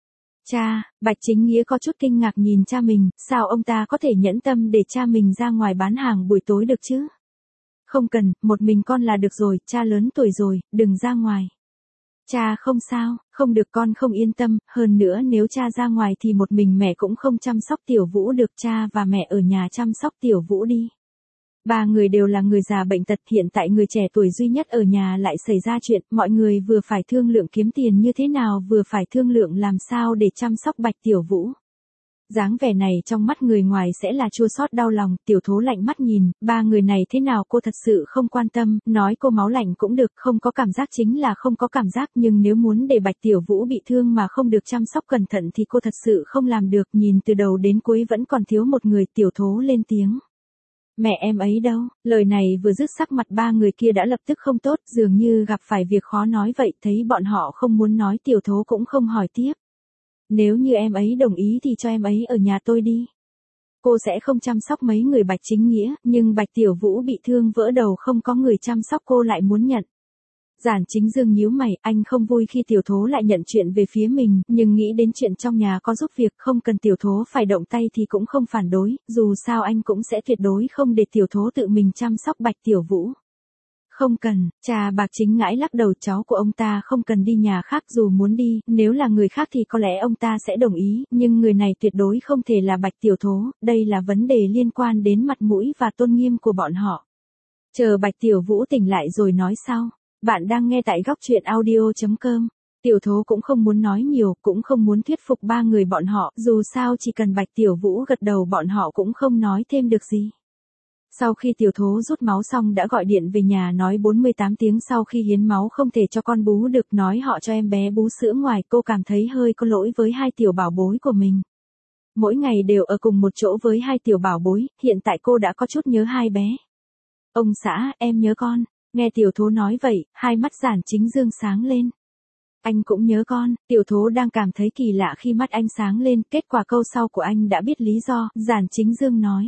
Cha, Bạch Chính Nghĩa có chút kinh ngạc nhìn cha mình, sao ông ta có thể nhẫn tâm để cha mình ra ngoài bán hàng buổi tối được chứ? Không cần, một mình con là được rồi, cha lớn tuổi rồi, đừng ra ngoài. Cha không sao, không được, con không yên tâm, hơn nữa nếu cha ra ngoài thì một mình mẹ cũng không chăm sóc Tiểu Vũ được, cha và mẹ ở nhà chăm sóc Tiểu Vũ đi. Ba người đều là người già bệnh tật, hiện tại người trẻ tuổi duy nhất ở nhà lại xảy ra chuyện, mọi người vừa phải thương lượng kiếm tiền như thế nào vừa phải thương lượng làm sao để chăm sóc Bạch Tiểu Vũ. Dáng vẻ này trong mắt người ngoài sẽ là chua xót đau lòng, Tiểu Thố lạnh mắt nhìn, ba người này thế nào cô thật sự không quan tâm, nói cô máu lạnh cũng được, không có cảm giác chính là không có cảm giác, nhưng nếu muốn để Bạch Tiểu Vũ bị thương mà không được chăm sóc cẩn thận thì cô thật sự không làm được, nhìn từ đầu đến cuối vẫn còn thiếu một người, Tiểu Thố lên tiếng. Mẹ em ấy đâu? Lời này vừa dứt sắc mặt ba người kia đã lập tức không tốt, dường như gặp phải việc khó nói vậy, thấy bọn họ không muốn nói Tiểu Thố cũng không hỏi tiếp. Nếu như em ấy đồng ý thì cho em ấy ở nhà tôi đi. Cô sẽ không chăm sóc mấy người Bạch Chính Nghĩa, nhưng Bạch Tiểu Vũ bị thương vỡ đầu không có người chăm sóc cô lại muốn nhận. Giản Chính Dương nhíu mày, anh không vui khi Tiểu Thố lại nhận chuyện về phía mình, nhưng nghĩ đến chuyện trong nhà có giúp việc không cần Tiểu Thố phải động tay thì cũng không phản đối, dù sao anh cũng sẽ tuyệt đối không để Tiểu Thố tự mình chăm sóc Bạch Tiểu Vũ. Không cần, cha Bạc Chính ngãi lắc đầu, cháu của ông ta không cần đi nhà khác, dù muốn đi, nếu là người khác thì có lẽ ông ta sẽ đồng ý, nhưng người này tuyệt đối không thể là Bạch Tiểu Thố, đây là vấn đề liên quan đến mặt mũi và tôn nghiêm của bọn họ. Chờ Bạch Tiểu Vũ tỉnh lại rồi nói sau. Bạn đang nghe tại góc truyện audio chấm com. Tiểu Thố cũng không muốn nói nhiều, cũng không muốn thuyết phục ba người bọn họ, dù sao chỉ cần Bạch Tiểu Vũ gật đầu bọn họ cũng không nói thêm được gì. Sau khi Tiểu Thố rút máu xong đã gọi điện về nhà nói bốn mươi tám tiếng sau khi hiến máu không thể cho con bú được, nói họ cho em bé bú sữa ngoài, cô cảm thấy hơi có lỗi với hai tiểu bảo bối của mình. Mỗi ngày đều ở cùng một chỗ với hai tiểu bảo bối, hiện tại cô đã có chút nhớ hai bé. Ông xã, em nhớ con. Nghe Tiểu Thố nói vậy, hai mắt Giản Chính Dương sáng lên. Anh cũng nhớ con, Tiểu Thố đang cảm thấy kỳ lạ khi mắt anh sáng lên, kết quả câu sau của anh đã biết lý do, Giản Chính Dương nói.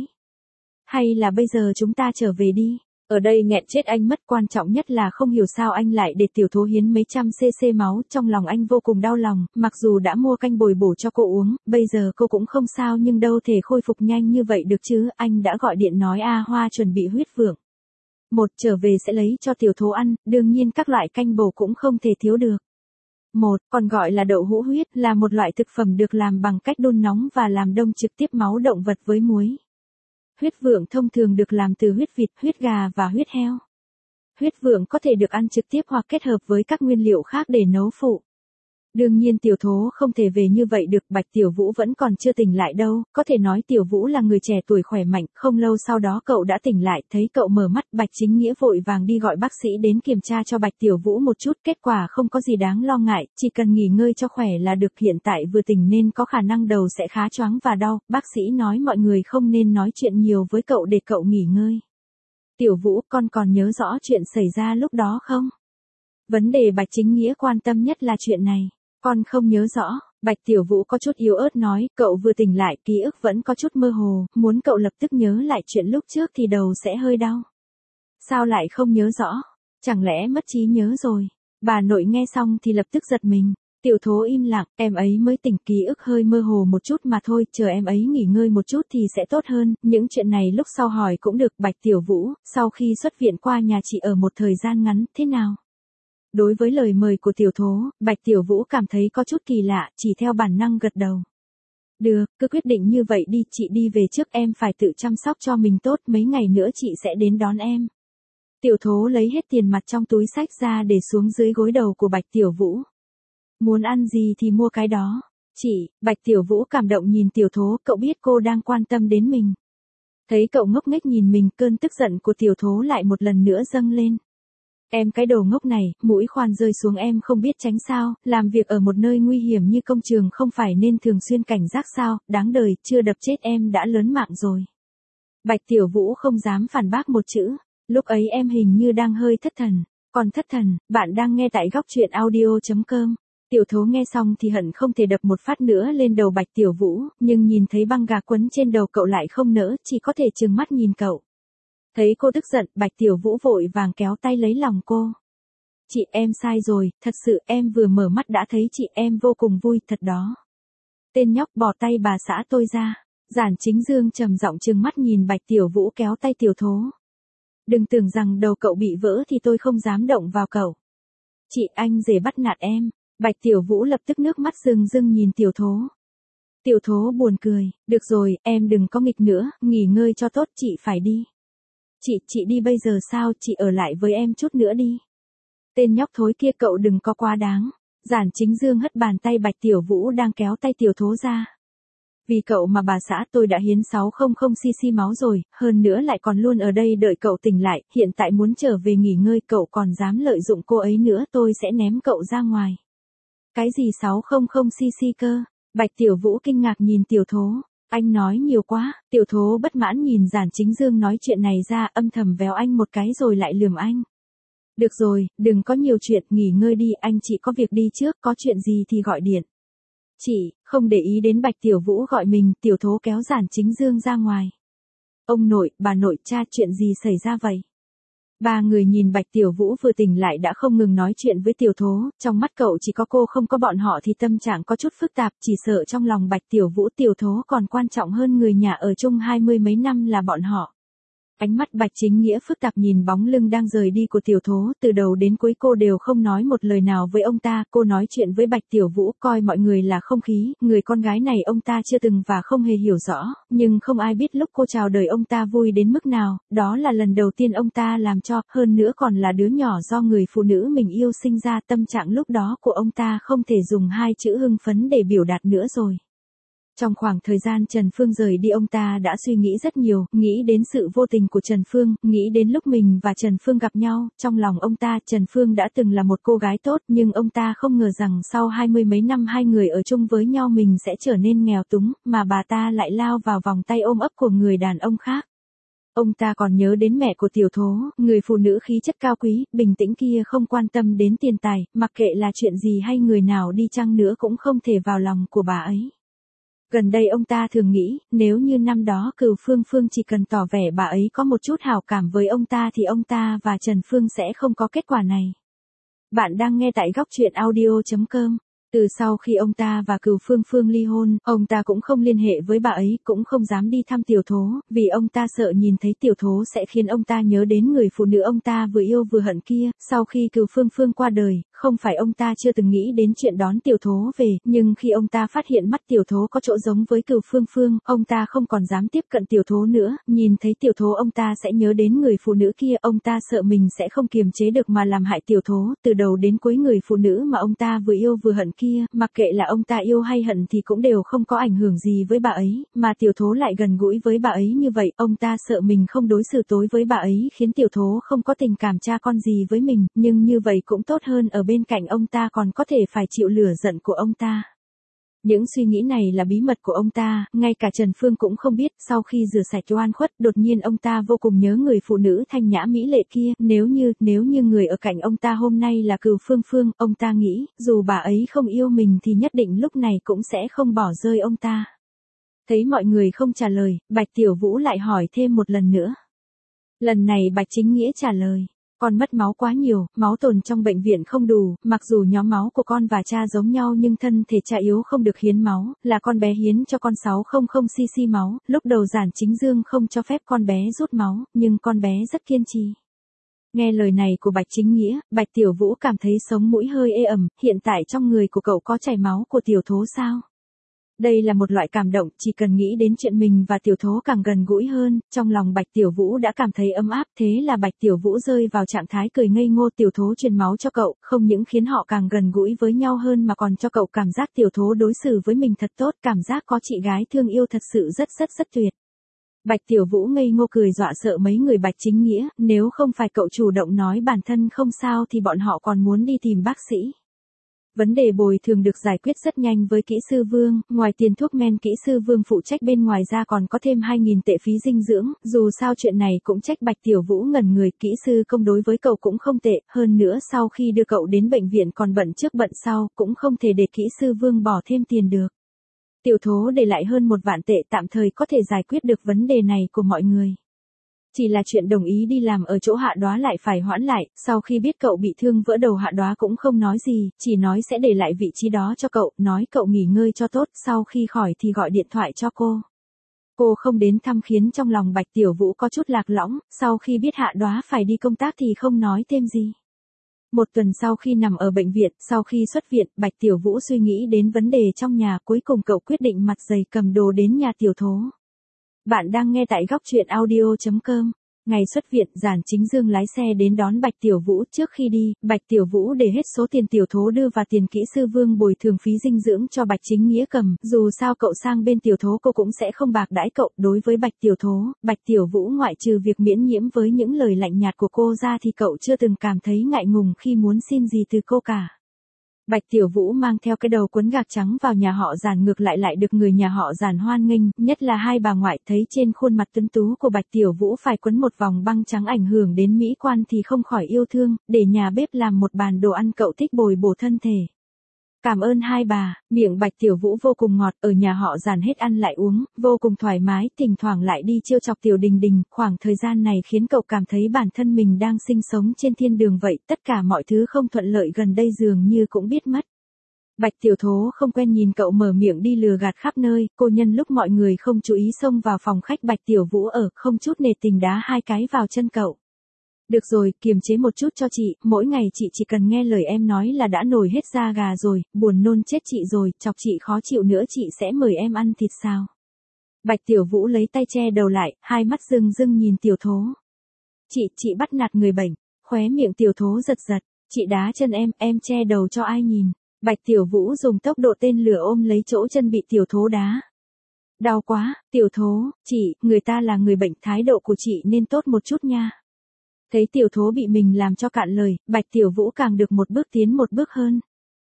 Hay là bây giờ chúng ta trở về đi, ở đây nghẹn chết anh mất, quan trọng nhất là không hiểu sao anh lại để Tiểu Thố hiến mấy trăm cc máu, trong lòng anh vô cùng đau lòng, mặc dù đã mua canh bồi bổ cho cô uống, bây giờ cô cũng không sao nhưng đâu thể khôi phục nhanh như vậy được chứ, anh đã gọi điện nói A Hoa chuẩn bị huyết vượng. Một trở về sẽ lấy cho Tiểu Thố ăn, đương nhiên các loại canh bổ cũng không thể thiếu được. Một, còn gọi là đậu hũ huyết, là một loại thực phẩm được làm bằng cách đun nóng và làm đông trực tiếp máu động vật với muối. Huyết vượng thông thường được làm từ huyết vịt, huyết gà và huyết heo. Huyết vượng có thể được ăn trực tiếp hoặc kết hợp với các nguyên liệu khác để nấu phụ. Đương nhiên Tiểu Thố không thể về như vậy được, Bạch Tiểu Vũ vẫn còn chưa tỉnh lại đâu, có thể nói Tiểu Vũ là người trẻ tuổi khỏe mạnh, không lâu sau đó cậu đã tỉnh lại, thấy cậu mở mắt, Bạch Chính Nghĩa vội vàng đi gọi bác sĩ đến kiểm tra cho Bạch Tiểu Vũ một chút, kết quả không có gì đáng lo ngại, chỉ cần nghỉ ngơi cho khỏe là được, hiện tại vừa tỉnh nên có khả năng đầu sẽ khá choáng và đau, bác sĩ nói mọi người không nên nói chuyện nhiều với cậu để cậu nghỉ ngơi. Tiểu Vũ, con còn nhớ rõ chuyện xảy ra lúc đó không? Vấn đề Bạch Chính Nghĩa quan tâm nhất là chuyện này. Con không nhớ rõ, Bạch Tiểu Vũ có chút yếu ớt nói, cậu vừa tỉnh lại, ký ức vẫn có chút mơ hồ, muốn cậu lập tức nhớ lại chuyện lúc trước thì đầu sẽ hơi đau. Sao lại không nhớ rõ? Chẳng lẽ mất trí nhớ rồi? Bà nội nghe xong thì lập tức giật mình. Tiểu Thố im lặng, em ấy mới tỉnh, ký ức hơi mơ hồ một chút mà thôi, chờ em ấy nghỉ ngơi một chút thì sẽ tốt hơn, những chuyện này lúc sau hỏi cũng được. Bạch Tiểu Vũ, sau khi xuất viện qua nhà chị ở một thời gian ngắn, thế nào? Đối với lời mời của Tiểu Thố, Bạch Tiểu Vũ cảm thấy có chút kỳ lạ, chỉ theo bản năng gật đầu. Được, cứ quyết định như vậy đi, chị đi về trước, em phải tự chăm sóc cho mình tốt, mấy ngày nữa chị sẽ đến đón em. Tiểu Thố lấy hết tiền mặt trong túi xách ra để xuống dưới gối đầu của Bạch Tiểu Vũ. Muốn ăn gì thì mua cái đó. Chị, Bạch Tiểu Vũ cảm động nhìn Tiểu Thố, cậu biết cô đang quan tâm đến mình. Thấy cậu ngốc nghếch nhìn mình, cơn tức giận của tiểu thố lại một lần nữa dâng lên. Em cái đồ ngốc này, mũi khoan rơi xuống em không biết tránh sao, làm việc ở một nơi nguy hiểm như công trường không phải nên thường xuyên cảnh giác sao, đáng đời, chưa đập chết em đã lớn mạng rồi. Bạch Tiểu Vũ không dám phản bác một chữ, lúc ấy em hình như đang hơi thất thần, còn thất thần, bạn đang nghe tại góc truyện audio.com. Tiểu thố nghe xong thì hận không thể đập một phát nữa lên đầu Bạch Tiểu Vũ, nhưng nhìn thấy băng gạc quấn trên đầu cậu lại không nỡ, chỉ có thể trừng mắt nhìn cậu. Thấy cô tức giận, Bạch Tiểu Vũ vội vàng kéo tay lấy lòng cô. Chị em sai rồi, thật sự em vừa mở mắt đã thấy chị em vô cùng vui, thật đó. Tên nhóc bỏ tay bà xã tôi ra. Giản Chính Dương trầm giọng trừng mắt nhìn Bạch Tiểu Vũ kéo tay tiểu thố. Đừng tưởng rằng đầu cậu bị vỡ thì tôi không dám động vào cậu. Chị anh rể bắt nạt em. Bạch Tiểu Vũ lập tức nước mắt rưng rưng nhìn tiểu thố. Tiểu thố buồn cười, được rồi, em đừng có nghịch nữa, nghỉ ngơi cho tốt, chị phải đi. Chị, chị đi bây giờ sao, chị ở lại với em chút nữa đi. Tên nhóc thối kia cậu đừng có quá đáng. Giản Chính Dương hất bàn tay Bạch Tiểu Vũ đang kéo tay tiểu thố ra. Vì cậu mà bà xã tôi đã hiến sáu trăm xê-xê máu rồi, hơn nữa lại còn luôn ở đây đợi cậu tỉnh lại, hiện tại muốn trở về nghỉ ngơi cậu còn dám lợi dụng cô ấy nữa tôi sẽ ném cậu ra ngoài. Cái gì sáu trăm xê-xê cơ? Bạch Tiểu Vũ kinh ngạc nhìn tiểu thố. Anh nói nhiều quá, tiểu thố bất mãn nhìn Giản Chính Dương nói chuyện này ra âm thầm véo anh một cái rồi lại lườm anh. Được rồi, đừng có nhiều chuyện, nghỉ ngơi đi, anh chị có việc đi trước, có chuyện gì thì gọi điện. Chị, không để ý đến Bạch Tiểu Vũ gọi mình, tiểu thố kéo Giản Chính Dương ra ngoài. Ông nội, bà nội, cha, chuyện gì xảy ra vậy? Ba người nhìn Bạch Tiểu Vũ vừa tỉnh lại đã không ngừng nói chuyện với tiểu thố, trong mắt cậu chỉ có cô không có bọn họ thì tâm trạng có chút phức tạp, chỉ sợ trong lòng Bạch Tiểu Vũ tiểu thố còn quan trọng hơn người nhà ở chung hai mươi mấy năm là bọn họ. Ánh mắt Bạch Chính Nghĩa phức tạp nhìn bóng lưng đang rời đi của tiểu thố, từ đầu đến cuối cô đều không nói một lời nào với ông ta, cô nói chuyện với Bạch Tiểu Vũ coi mọi người là không khí, người con gái này ông ta chưa từng và không hề hiểu rõ, nhưng không ai biết lúc cô chào đời ông ta vui đến mức nào, đó là lần đầu tiên ông ta làm cho, hơn nữa còn là đứa nhỏ do người phụ nữ mình yêu sinh ra, tâm trạng lúc đó của ông ta không thể dùng hai chữ hưng phấn để biểu đạt nữa rồi. Trong khoảng thời gian Trần Phương rời đi ông ta đã suy nghĩ rất nhiều, nghĩ đến sự vô tình của Trần Phương, nghĩ đến lúc mình và Trần Phương gặp nhau, trong lòng ông ta Trần Phương đã từng là một cô gái tốt nhưng ông ta không ngờ rằng sau hai mươi mấy năm hai người ở chung với nhau mình sẽ trở nên nghèo túng, mà bà ta lại lao vào vòng tay ôm ấp của người đàn ông khác. Ông ta còn nhớ đến mẹ của tiểu thố, người phụ nữ khí chất cao quý, bình tĩnh kia không quan tâm đến tiền tài, mặc kệ là chuyện gì hay người nào đi chăng nữa cũng không thể vào lòng của bà ấy. Gần đây ông ta thường nghĩ, nếu như năm đó Cửu Phương Phương chỉ cần tỏ vẻ bà ấy có một chút hảo cảm với ông ta thì ông ta và Trần Phương sẽ không có kết quả này. Bạn đang nghe tại góc truyện audio.com. Từ sau khi ông ta và Cửu Phương Phương ly hôn, ông ta cũng không liên hệ với bà ấy, cũng không dám đi thăm tiểu thố, vì ông ta sợ nhìn thấy tiểu thố sẽ khiến ông ta nhớ đến người phụ nữ ông ta vừa yêu vừa hận kia. Sau khi Cửu Phương Phương qua đời, không phải ông ta chưa từng nghĩ đến chuyện đón tiểu thố về, nhưng khi ông ta phát hiện mắt tiểu thố có chỗ giống với Cửu Phương Phương, ông ta không còn dám tiếp cận tiểu thố nữa, nhìn thấy tiểu thố ông ta sẽ nhớ đến người phụ nữ kia, ông ta sợ mình sẽ không kiềm chế được mà làm hại tiểu thố, từ đầu đến cuối người phụ nữ mà ông ta vừa yêu vừa hận kia, mặc kệ là ông ta yêu hay hận thì cũng đều không có ảnh hưởng gì với bà ấy, mà tiểu thố lại gần gũi với bà ấy như vậy, ông ta sợ mình không đối xử tối với bà ấy khiến tiểu thố không có tình cảm cha con gì với mình, nhưng như vậy cũng tốt hơn ở bên cạnh ông ta còn có thể phải chịu lửa giận của ông ta. Những suy nghĩ này là bí mật của ông ta, ngay cả Trần Phương cũng không biết, sau khi rửa sạch oan khuất, đột nhiên ông ta vô cùng nhớ người phụ nữ thanh nhã mỹ lệ kia, nếu như, nếu như người ở cạnh ông ta hôm nay là Cửu Phương Phương, ông ta nghĩ, dù bà ấy không yêu mình thì nhất định lúc này cũng sẽ không bỏ rơi ông ta. Thấy mọi người không trả lời, Bạch Tiểu Vũ lại hỏi thêm một lần nữa. Lần này Bạch Chính Nghĩa trả lời. Con mất máu quá nhiều, máu tồn trong bệnh viện không đủ, mặc dù nhóm máu của con và cha giống nhau nhưng thân thể cha yếu không được hiến máu, là con bé hiến cho con sáu trăm xê-xê máu, lúc đầu Giản Chính Dương không cho phép con bé rút máu, nhưng con bé rất kiên trì. Nghe lời này của Bạch Chính Nghĩa, Bạch Tiểu Vũ cảm thấy sống mũi hơi ê ẩm, hiện tại trong người của cậu có chảy máu của tiểu thố sao? Đây là một loại cảm động, chỉ cần nghĩ đến chuyện mình và tiểu thố càng gần gũi hơn, trong lòng Bạch Tiểu Vũ đã cảm thấy ấm áp, thế là Bạch Tiểu Vũ rơi vào trạng thái cười ngây ngô, tiểu thố truyền máu cho cậu, không những khiến họ càng gần gũi với nhau hơn mà còn cho cậu cảm giác tiểu thố đối xử với mình thật tốt, cảm giác có chị gái thương yêu thật sự rất rất rất tuyệt. Bạch Tiểu Vũ ngây ngô cười dọa sợ mấy người Bạch Chính Nghĩa, nếu không phải cậu chủ động nói bản thân không sao thì bọn họ còn muốn đi tìm bác sĩ. Vấn đề bồi thường được giải quyết rất nhanh với kỹ sư Vương, ngoài tiền thuốc men kỹ sư Vương phụ trách bên ngoài ra còn có thêm hai nghìn tệ phí dinh dưỡng, dù sao chuyện này cũng trách Bạch Tiểu Vũ ngẩn người, kỹ sư công đối với cậu cũng không tệ, hơn nữa sau khi đưa cậu đến bệnh viện còn bận trước bận sau, cũng không thể để kỹ sư Vương bỏ thêm tiền được. Tiểu Thố để lại hơn một vạn tệ tạm thời có thể giải quyết được vấn đề này của mọi người. Chỉ là chuyện đồng ý đi làm ở chỗ Hạ Đoá lại phải hoãn lại, sau khi biết cậu bị thương vỡ đầu Hạ Đoá cũng không nói gì, chỉ nói sẽ để lại vị trí đó cho cậu, nói cậu nghỉ ngơi cho tốt, sau khi khỏi thì gọi điện thoại cho cô. Cô không đến thăm khiến trong lòng Bạch Tiểu Vũ có chút lạc lõng, sau khi biết Hạ Đoá phải đi công tác thì không nói thêm gì. Một tuần sau khi nằm ở bệnh viện, sau khi xuất viện, Bạch Tiểu Vũ suy nghĩ đến vấn đề trong nhà, cuối cùng cậu quyết định mặt dày cầm đồ đến nhà Tiểu Thố. Bạn đang nghe tại góc truyện audio chấm com. Ngày xuất viện, Giản Chính Dương lái xe đến đón Bạch Tiểu Vũ, trước khi đi, Bạch Tiểu Vũ để hết số tiền Tiểu Thố đưa và tiền kỹ sư Vương bồi thường phí dinh dưỡng cho Bạch Chính Nghĩa cầm, dù sao cậu sang bên Tiểu Thố cô cũng sẽ không bạc đãi cậu, đối với Bạch Tiểu Thố, Bạch Tiểu Vũ ngoại trừ việc miễn nhiễm với những lời lạnh nhạt của cô ra thì cậu chưa từng cảm thấy ngại ngùng khi muốn xin gì từ cô cả. Bạch Tiểu Vũ mang theo cái đầu quấn gạc trắng vào nhà họ Giản ngược lại lại được người nhà họ Giản hoan nghênh, nhất là hai bà ngoại thấy trên khuôn mặt tuấn tú của Bạch Tiểu Vũ phải quấn một vòng băng trắng ảnh hưởng đến mỹ quan thì không khỏi yêu thương, để nhà bếp làm một bàn đồ ăn cậu thích bồi bổ thân thể. Cảm ơn hai bà, miệng Bạch Tiểu Vũ vô cùng ngọt, ở nhà họ Giản hết ăn lại uống, vô cùng thoải mái, thỉnh thoảng lại đi trêu chọc Tiểu Đình Đình, khoảng thời gian này khiến cậu cảm thấy bản thân mình đang sinh sống trên thiên đường vậy, tất cả mọi thứ không thuận lợi gần đây dường như cũng biết mất. Bạch Tiểu Thố không quen nhìn cậu mở miệng đi lừa gạt khắp nơi, cô nhân lúc mọi người không chú ý xông vào phòng khách Bạch Tiểu Vũ ở, không chút nề tình đá hai cái vào chân cậu. Được rồi, kiềm chế một chút cho chị, mỗi ngày chị chỉ cần nghe lời em nói là đã nổi hết da gà rồi, buồn nôn chết chị rồi, chọc chị khó chịu nữa chị sẽ mời em ăn thịt sao. Bạch Tiểu Vũ lấy tay che đầu lại, hai mắt rưng rưng nhìn Tiểu Thố. Chị, chị bắt nạt người bệnh, khóe miệng Tiểu Thố giật giật, chị đá chân em, em che đầu cho ai nhìn. Bạch Tiểu Vũ dùng tốc độ tên lửa ôm lấy chỗ chân bị Tiểu Thố đá. Đau quá, Tiểu Thố, chị, người ta là người bệnh, thái độ của chị nên tốt một chút nha. Thấy Tiểu Thố bị mình làm cho cạn lời, Bạch Tiểu Vũ càng được một bước tiến một bước hơn.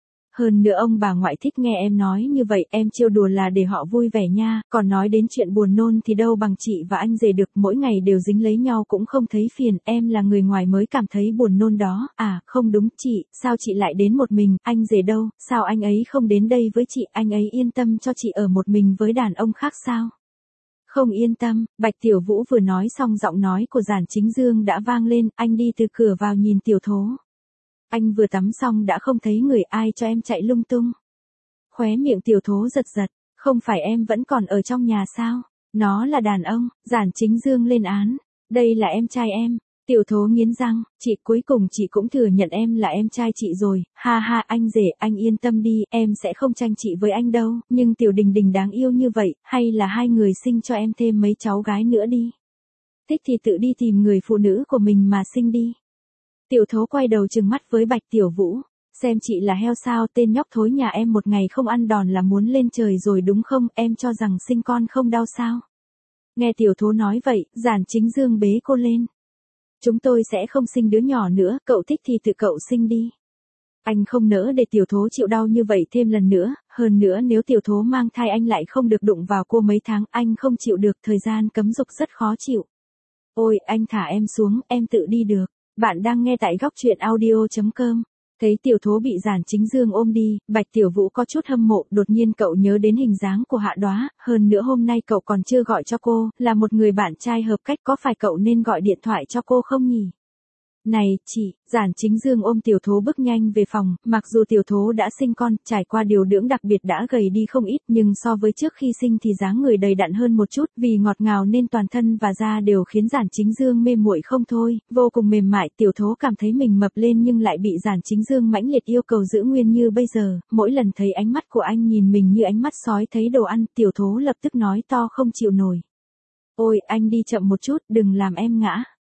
Hơn nữa ông bà ngoại thích nghe em nói như vậy, em trêu đùa là để họ vui vẻ nha, còn nói đến chuyện buồn nôn thì đâu bằng chị và anh rể được, mỗi ngày đều dính lấy nhau cũng không thấy phiền, em là người ngoài mới cảm thấy buồn nôn đó, à, không đúng chị, sao chị lại đến một mình, anh rể đâu, sao anh ấy không đến đây với chị, anh ấy yên tâm cho chị ở một mình với đàn ông khác sao? Không yên tâm, Bạch Tiểu Vũ vừa nói xong giọng nói của Giản Chính Dương đã vang lên, anh đi từ cửa vào nhìn Tiểu Thố. Anh vừa tắm xong đã không thấy người, ai cho em chạy lung tung. Khóe miệng Tiểu Thố giật giật, không phải em vẫn còn ở trong nhà sao? Nó là đàn ông, Giản Chính Dương lên án, đây là em trai em. Tiểu Thố nghiến răng, chị cuối cùng chị cũng thừa nhận em là em trai chị rồi, ha ha anh rể, anh yên tâm đi, em sẽ không tranh chị với anh đâu, nhưng Tiểu Đình Đình đáng yêu như vậy, hay là hai người sinh cho em thêm mấy cháu gái nữa đi. Thích thì tự đi tìm người phụ nữ của mình mà sinh đi. Tiểu Thố quay đầu trừng mắt với Bạch Tiểu Vũ, xem chị là heo sao, tên nhóc thối nhà em một ngày không ăn đòn là muốn lên trời rồi đúng không, em cho rằng sinh con không đau sao. Nghe Tiểu Thố nói vậy, Giản Chính Dương bế cô lên. Chúng tôi sẽ không sinh đứa nhỏ nữa, cậu thích thì tự cậu sinh đi. Anh không nỡ để Tiểu Thố chịu đau như vậy thêm lần nữa, hơn nữa nếu Tiểu Thố mang thai anh lại không được đụng vào cô mấy tháng, anh không chịu được, thời gian cấm dục rất khó chịu. Ôi, anh thả em xuống, em tự đi được. Bạn đang nghe tại góc truyện audio chấm com. Thấy Tiểu Thố bị Giản Chính Dương ôm đi, Bạch Tiểu Vũ có chút hâm mộ, đột nhiên cậu nhớ đến hình dáng của Hạ Đoá, hơn nữa hôm nay cậu còn chưa gọi cho cô, là một người bạn trai hợp cách, có phải cậu nên gọi điện thoại cho cô không nhỉ? Này, chị, Giản Chính Dương ôm Tiểu Thố bước nhanh về phòng, mặc dù Tiểu Thố đã sinh con, trải qua điều dưỡng đặc biệt đã gầy đi không ít, nhưng so với trước khi sinh thì dáng người đầy đặn hơn một chút, vì ngọt ngào nên toàn thân và da đều khiến Giản Chính Dương mê muội không thôi, vô cùng mềm mại, Tiểu Thố cảm thấy mình mập lên nhưng lại bị Giản Chính Dương mãnh liệt yêu cầu giữ nguyên như bây giờ, mỗi lần thấy ánh mắt của anh nhìn mình như ánh mắt sói thấy đồ ăn, Tiểu Thố lập tức nói to không chịu nổi. Ôi, anh đi chậm một chút, đừng làm em ngã.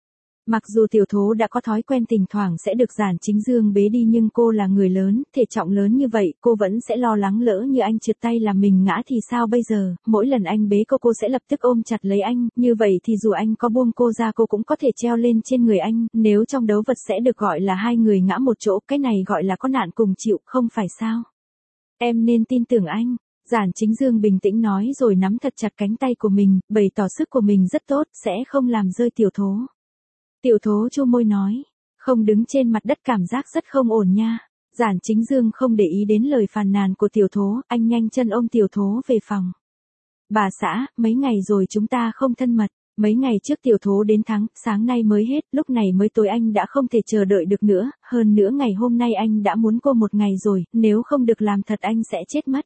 Mặc dù tiểu thố đã có thói quen thỉnh thoảng sẽ được Giản Chính Dương bế đi nhưng cô là người lớn, thể trọng lớn như vậy, cô vẫn sẽ lo lắng lỡ như anh trượt tay làm mình ngã thì sao bây giờ, mỗi lần anh bế cô cô sẽ lập tức ôm chặt lấy anh, như vậy thì dù anh có buông cô ra cô cũng có thể treo lên trên người anh, nếu trong đấu vật sẽ được gọi là hai người ngã một chỗ, cái này gọi là có nạn cùng chịu, không phải sao? Em nên tin tưởng anh. Giản Chính Dương bình tĩnh nói rồi nắm thật chặt cánh tay của mình, bày tỏ sức của mình rất tốt, sẽ không làm rơi tiểu thố. Tiểu thố chu môi nói, không đứng trên mặt đất cảm giác rất không ổn nha. Giản Chính Dương không để ý đến lời phàn nàn của tiểu thố, anh nhanh chân ôm tiểu thố về phòng. Bà xã, mấy ngày rồi chúng ta không thân mật. Mấy ngày trước tiểu thố đến tháng, sáng nay mới hết, lúc này mới tối anh đã không thể chờ đợi được nữa, hơn nữa ngày hôm nay anh đã muốn cô một ngày rồi, nếu không được làm thật anh sẽ chết mất.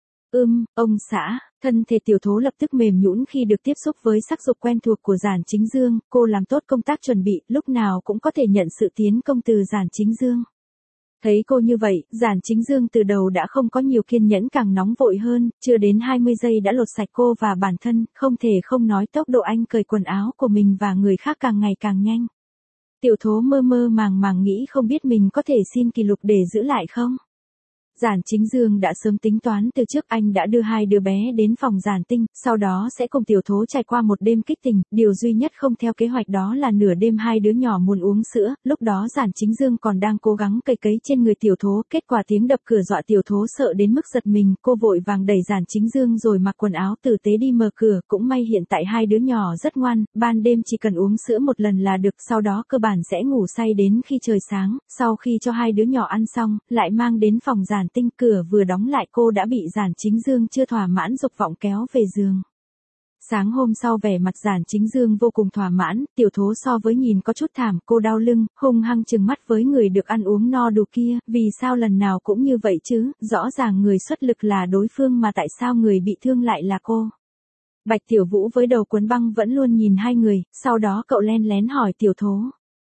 Ưm, ông xã, thân thể tiểu thố lập tức mềm nhũn khi được tiếp xúc với sắc dục quen thuộc của Giản Chính Dương, cô làm tốt công tác chuẩn bị, lúc nào cũng có thể nhận sự tiến công từ Giản Chính Dương. Thấy cô như vậy, Giản Chính Dương từ đầu đã không có nhiều kiên nhẫn càng nóng vội hơn, chưa đến hai mươi giây đã lột sạch cô và bản thân, không thể không nói tốc độ anh cởi quần áo của mình và người khác càng ngày càng nhanh. Tiểu thố mơ mơ màng màng nghĩ không biết mình có thể xin kỷ lục để giữ lại không? Giản Chính Dương đã sớm tính toán từ trước, anh đã đưa hai đứa bé đến phòng Giản Tinh, sau đó sẽ cùng tiểu thố trải qua một đêm kích tình, điều duy nhất không theo kế hoạch đó là nửa đêm hai đứa nhỏ muốn uống sữa, lúc đó Giản Chính Dương còn đang cố gắng cày cấy trên người tiểu thố, kết quả tiếng đập cửa dọa tiểu thố sợ đến mức giật mình, cô vội vàng đẩy Giản Chính Dương rồi mặc quần áo tử tế đi mở cửa, cũng may hiện tại hai đứa nhỏ rất ngoan, ban đêm chỉ cần uống sữa một lần là được, sau đó cơ bản sẽ ngủ say đến khi trời sáng, sau khi cho hai đứa nhỏ ăn xong, lại mang đến phòng Giản Tinh, cửa vừa đóng lại cô đã bị Giản Chính Dương chưa thỏa mãn dục vọng kéo về giường. Sáng hôm sau vẻ mặt Giản Chính Dương vô cùng thỏa mãn, tiểu thố so với nhìn có chút thảm, cô đau lưng, hung hăng trừng mắt với người được ăn uống no đủ kia, vì sao lần nào cũng như vậy chứ, rõ ràng người xuất lực là đối phương mà tại sao người bị thương lại là cô. Bạch Tiểu Vũ với đầu cuốn băng vẫn luôn nhìn hai người, sau đó cậu len lén hỏi tiểu thố.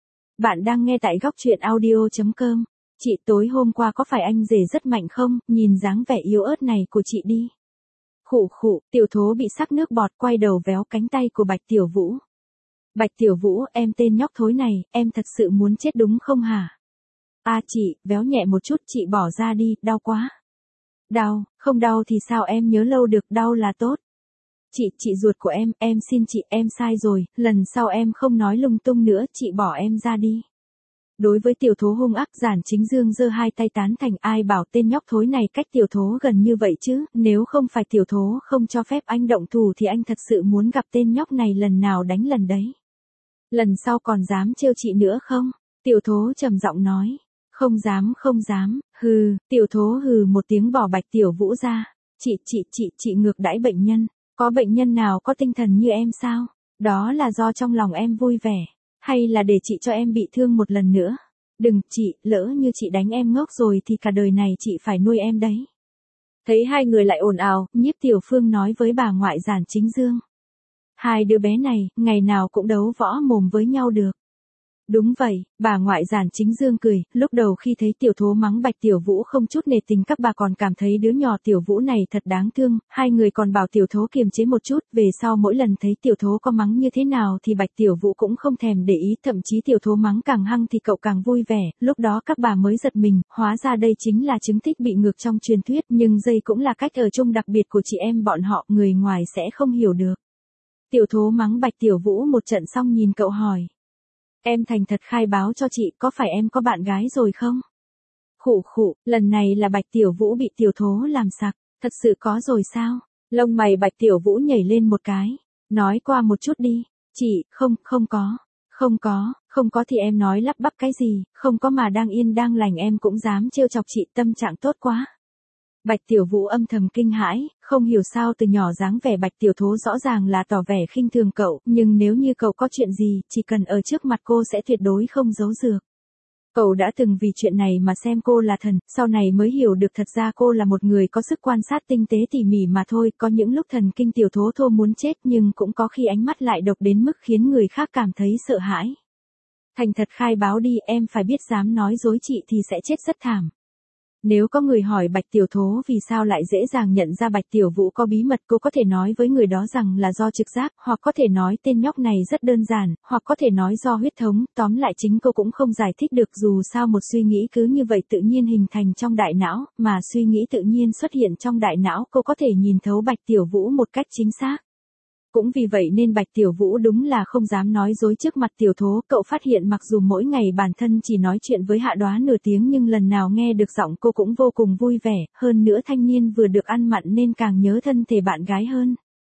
Bạn đang nghe tại góc truyện audio chấm com. Chị tối hôm qua có phải anh rể rất mạnh không, nhìn dáng vẻ yếu ớt này của chị đi. Khụ khụ, tiểu thố bị sắc nước bọt quay đầu véo cánh tay của Bạch Tiểu Vũ. Bạch Tiểu Vũ, em tên nhóc thối này, em thật sự muốn chết đúng không hả? À chị, véo nhẹ một chút chị bỏ ra đi, đau quá. Đau, không đau thì sao em nhớ lâu được, đau là tốt. Chị, chị ruột của em, em xin chị, em sai rồi, lần sau em không nói lung tung nữa, chị bỏ em ra đi. Đối với tiểu thố hung ác, Giản Chính Dương giơ hai tay tán thành, ai bảo tên nhóc thối này cách tiểu thố gần như vậy chứ, nếu không phải tiểu thố không cho phép anh động thủ thì anh thật sự muốn gặp tên nhóc này lần nào đánh lần đấy. Lần sau còn dám trêu chị nữa không? Tiểu thố trầm giọng nói. Không dám không dám, hừ, tiểu thố hừ một tiếng bỏ Bạch Tiểu Vũ ra. Chị chị chị chị ngược đãi bệnh nhân, có bệnh nhân nào có tinh thần như em sao? Đó là do trong lòng em vui vẻ. Hay là để chị cho em bị thương một lần nữa? Đừng, chị, lỡ như chị đánh em ngốc rồi thì cả đời này chị phải nuôi em đấy. Thấy hai người lại ồn ào, Nhiếp Tiểu Phương nói với bà ngoại Giản Chính Dương. Hai đứa bé này, ngày nào cũng đấu võ mồm với nhau được. Đúng vậy, bà ngoại Giản Chính Dương cười, lúc đầu khi thấy tiểu thố mắng Bạch Tiểu Vũ không chút nể tình các bà còn cảm thấy đứa nhỏ Tiểu Vũ này thật đáng thương, hai người còn bảo tiểu thố kiềm chế một chút, về sau mỗi lần thấy tiểu thố có mắng như thế nào thì Bạch Tiểu Vũ cũng không thèm để ý, thậm chí tiểu thố mắng càng hăng thì cậu càng vui vẻ, lúc đó các bà mới giật mình, hóa ra đây chính là chứng thích bị ngược trong truyền thuyết, nhưng đây cũng là cách ở chung đặc biệt của chị em bọn họ, người ngoài sẽ không hiểu được. Tiểu thố mắng Bạch Tiểu Vũ một trận xong nhìn cậu hỏi. Em thành thật khai báo cho chị, có phải em có bạn gái rồi không? Khụ khụ, lần này là Bạch Tiểu Vũ bị tiểu thố làm sặc, thật sự có rồi sao? Lông mày Bạch Tiểu Vũ nhảy lên một cái, nói qua một chút đi, chị, không, không có, không có, không có thì em nói lắp bắp cái gì, không có mà đang yên đang lành em cũng dám trêu chọc chị, tâm trạng tốt quá. Bạch Tiểu Vũ âm thầm kinh hãi, không hiểu sao từ nhỏ dáng vẻ Bạch Tiểu Thố rõ ràng là tỏ vẻ khinh thường cậu, nhưng nếu như cậu có chuyện gì, chỉ cần ở trước mặt cô sẽ tuyệt đối không giấu dược. Cậu đã từng vì chuyện này mà xem cô là thần, sau này mới hiểu được thật ra cô là một người có sức quan sát tinh tế tỉ mỉ mà thôi, có những lúc thần kinh Tiểu Thố thô muốn chết nhưng cũng có khi ánh mắt lại độc đến mức khiến người khác cảm thấy sợ hãi. Thành thật khai báo đi, em phải biết dám nói dối chị thì sẽ chết rất thảm. Nếu có người hỏi Bạch Tiểu Thố vì sao lại dễ dàng nhận ra Bạch Tiểu Vũ có bí mật, cô có thể nói với người đó rằng là do trực giác, hoặc có thể nói tên nhóc này rất đơn giản, hoặc có thể nói do huyết thống, tóm lại chính cô cũng không giải thích được, dù sao một suy nghĩ cứ như vậy tự nhiên hình thành trong đại não, mà suy nghĩ tự nhiên xuất hiện trong đại não, cô có thể nhìn thấu Bạch Tiểu Vũ một cách chính xác. Cũng vì vậy nên Bạch Tiểu Vũ đúng là không dám nói dối trước mặt Tiểu Thố, cậu phát hiện mặc dù mỗi ngày bản thân chỉ nói chuyện với Hạ Đoá nửa tiếng nhưng lần nào nghe được giọng cô cũng vô cùng vui vẻ, hơn nữa thanh niên vừa được ăn mặn nên càng nhớ thân thể bạn gái hơn.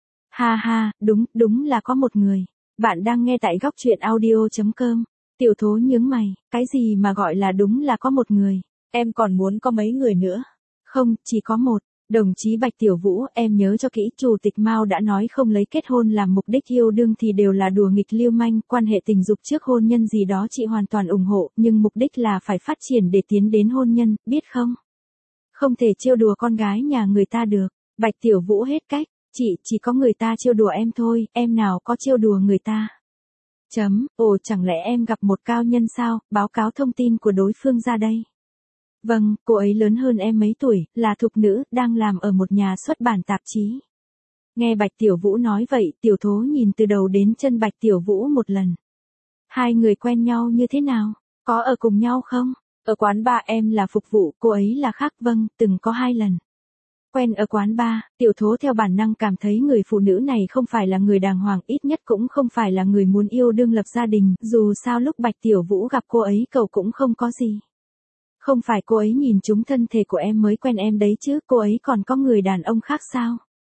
Ha ha, đúng, đúng là có một người. Bạn đang nghe tại góc truyện audio chấm com. Tiểu Thố nhướng mày, cái gì mà gọi là đúng là có một người, em còn muốn có mấy người nữa? Không, chỉ có một. Đồng chí Bạch Tiểu Vũ, em nhớ cho kỹ, Chủ tịch Mao đã nói không lấy kết hôn làm mục đích, yêu đương thì đều là đùa nghịch lưu manh, quan hệ tình dục trước hôn nhân gì đó chị hoàn toàn ủng hộ, nhưng mục đích là phải phát triển để tiến đến hôn nhân, biết không? Không thể trêu đùa con gái nhà người ta được. Bạch Tiểu Vũ hết cách, chị, chỉ có người ta trêu đùa em thôi, em nào có trêu đùa người ta. Chấm, ồ chẳng lẽ em gặp một cao nhân sao, báo cáo thông tin của đối phương ra đây. Vâng, cô ấy lớn hơn em mấy tuổi, là thục nữ, đang làm ở một nhà xuất bản tạp chí. Nghe Bạch Tiểu Vũ nói vậy, Tiểu Thố nhìn từ đầu đến chân Bạch Tiểu Vũ một lần. Hai người quen nhau như thế nào? Có ở cùng nhau không? Ở quán bar, em là phục vụ, cô ấy là khác. Vâng, từng có hai lần. Quen ở quán bar, Tiểu Thố theo bản năng cảm thấy người phụ nữ này không phải là người đàng hoàng, ít nhất cũng không phải là người muốn yêu đương lập gia đình, dù sao lúc Bạch Tiểu Vũ gặp cô ấy cậu cũng không có gì. Không phải cô ấy nhìn trúng thân thể của em mới quen em đấy chứ, cô ấy còn có người đàn ông khác sao?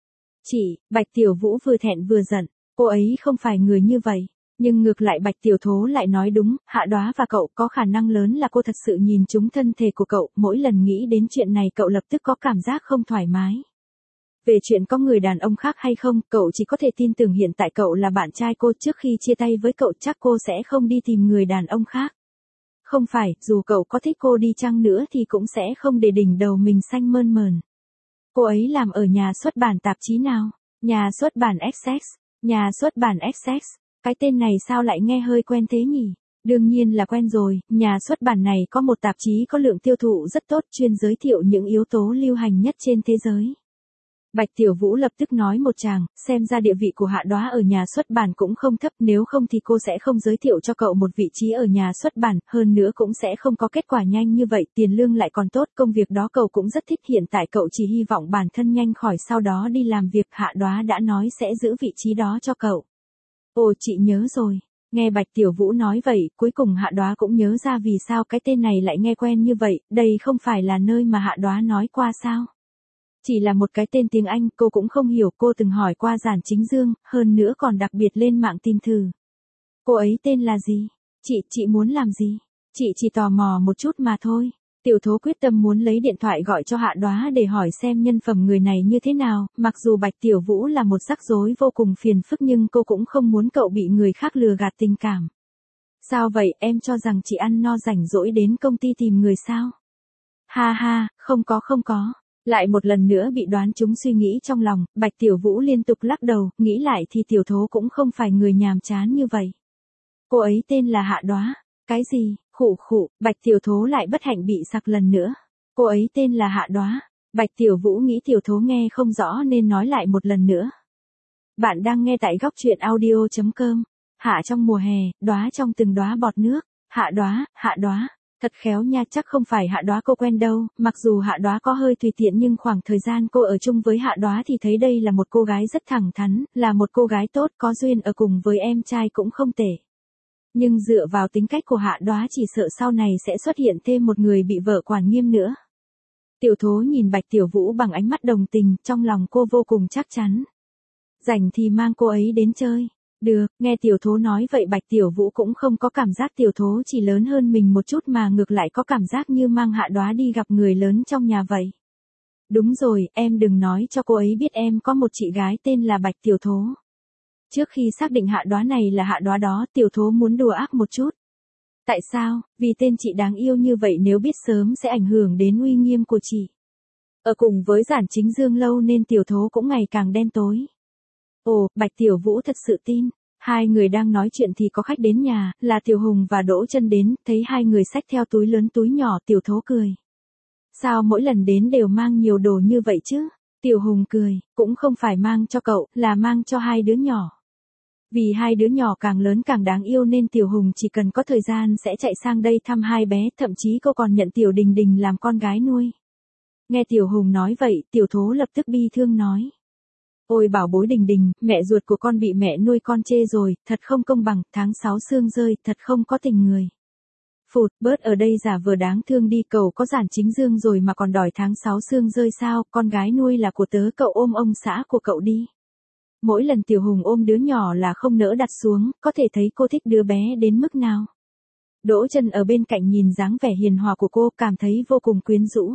Chị, Bạch Tiểu Vũ vừa thẹn vừa giận, cô ấy không phải người như vậy. Nhưng ngược lại Bạch Tiểu Thố lại nói đúng, Hạ Đoá và cậu có khả năng lớn là cô thật sự nhìn trúng thân thể của cậu, mỗi lần nghĩ đến chuyện này cậu lập tức có cảm giác không thoải mái. Về chuyện có người đàn ông khác hay không, cậu chỉ có thể tin tưởng hiện tại cậu là bạn trai cô, trước khi chia tay với cậu chắc cô sẽ không đi tìm người đàn ông khác. Không phải, dù cậu có thích cô đi chăng nữa thì cũng sẽ không để đỉnh đầu mình xanh mơn mờn. Cô ấy làm ở nhà xuất bản tạp chí nào? Nhà xuất bản Essex. Nhà xuất bản Essex. Cái tên này sao lại nghe hơi quen thế nhỉ? Đương nhiên là quen rồi, nhà xuất bản này có một tạp chí có lượng tiêu thụ rất tốt, chuyên giới thiệu những yếu tố lưu hành nhất trên thế giới. Bạch Tiểu Vũ lập tức nói một tràng, xem ra địa vị của Hạ Đoá ở nhà xuất bản cũng không thấp, nếu không thì cô sẽ không giới thiệu cho cậu một vị trí ở nhà xuất bản, hơn nữa cũng sẽ không có kết quả nhanh như vậy, tiền lương lại còn tốt, công việc đó cậu cũng rất thích, hiện tại cậu chỉ hy vọng bản thân nhanh khỏi sau đó đi làm việc, Hạ Đoá đã nói sẽ giữ vị trí đó cho cậu. Ồ, chị nhớ rồi. Nghe Bạch Tiểu Vũ nói vậy, cuối cùng Hạ Đoá cũng nhớ ra vì sao cái tên này lại nghe quen như vậy, đây không phải là nơi mà Hạ Đoá nói qua sao? Chỉ là một cái tên tiếng Anh, cô cũng không hiểu, cô từng hỏi qua Giản Chính Dương, hơn nữa còn đặc biệt lên mạng tìm thử. Cô ấy tên là gì? Chị, chị muốn làm gì? Chị chỉ tò mò một chút mà thôi. Tiểu Thố quyết tâm muốn lấy điện thoại gọi cho Hạ Đoá để hỏi xem nhân phẩm người này như thế nào, mặc dù Bạch Tiểu Vũ là một rắc rối vô cùng phiền phức nhưng cô cũng không muốn cậu bị người khác lừa gạt tình cảm. Sao vậy, em cho rằng chị ăn no rảnh rỗi đến công ty tìm người sao? Ha ha, không có không có. Lại một lần nữa bị đoán trúng suy nghĩ trong lòng, Bạch Tiểu Vũ liên tục lắc đầu, nghĩ lại thì Tiểu Thố cũng không phải người nhàm chán như vậy. Cô ấy tên là Hạ Đoá. Cái gì? Khụ khụ, Bạch Tiểu Thố lại bất hạnh bị sặc lần nữa. Cô ấy tên là Hạ Đoá. Bạch Tiểu Vũ nghĩ Tiểu Thố nghe không rõ nên nói lại một lần nữa. Bạn đang nghe tại góc truyện audio chấm com. Hạ trong mùa hè, đóa trong từng đóa bọt nước. Hạ Đoá, Hạ Đoá. Thật khéo nha, chắc không phải Hạ Đoá cô quen đâu, mặc dù Hạ Đoá có hơi tùy tiện nhưng khoảng thời gian cô ở chung với Hạ Đoá thì thấy đây là một cô gái rất thẳng thắn, là một cô gái tốt, có duyên ở cùng với em trai cũng không tệ. Nhưng dựa vào tính cách của Hạ Đoá chỉ sợ sau này sẽ xuất hiện thêm một người bị vợ quản nghiêm nữa. Tiểu Thố nhìn Bạch Tiểu Vũ bằng ánh mắt đồng tình, trong lòng cô vô cùng chắc chắn. Rảnh thì mang cô ấy đến chơi. Được, nghe Tiểu Thố nói vậy Bạch Tiểu Vũ cũng không có cảm giác Tiểu Thố chỉ lớn hơn mình một chút mà ngược lại có cảm giác như mang Hạ Đoá đi gặp người lớn trong nhà vậy. Đúng rồi, em đừng nói cho cô ấy biết em có một chị gái tên là Bạch Tiểu Thố. Trước khi xác định Hạ Đoá này là Hạ Đoá đó, Tiểu Thố muốn đùa ác một chút. Tại sao? Vì tên chị đáng yêu như vậy nếu biết sớm sẽ ảnh hưởng đến uy nghiêm của chị. Ở cùng với Giản Chính Dương lâu nên Tiểu Thố cũng ngày càng đen tối. Ồ, Bạch Tiểu Vũ thật sự tin. Hai người đang nói chuyện thì có khách đến nhà, là Tiểu Hùng và Đỗ Chân đến, thấy hai người xách theo túi lớn túi nhỏ, Tiểu Thố cười. Sao mỗi lần đến đều mang nhiều đồ như vậy chứ? Tiểu Hùng cười, cũng không phải mang cho cậu, là mang cho hai đứa nhỏ. Vì hai đứa nhỏ càng lớn càng đáng yêu nên Tiểu Hùng chỉ cần có thời gian sẽ chạy sang đây thăm hai bé, thậm chí cô còn nhận Tiểu Đình Đình làm con gái nuôi. Nghe Tiểu Hùng nói vậy, Tiểu Thố lập tức bi thương nói. Ôi bảo bối Đình Đình, mẹ ruột của con bị mẹ nuôi con chê rồi, thật không công bằng, tháng sáu sương rơi, thật không có tình người. Phụt, bớt ở đây giả vờ đáng thương đi, cậu có giản chính dương rồi mà còn đòi tháng sáu sương rơi sao, con gái nuôi là của tớ, cậu ôm ông xã của cậu đi. Mỗi lần Tiểu Hùng ôm đứa nhỏ là không nỡ đặt xuống, có thể thấy cô thích đứa bé đến mức nào. Đỗ Chân ở bên cạnh nhìn dáng vẻ hiền hòa của cô, cảm thấy vô cùng quyến rũ.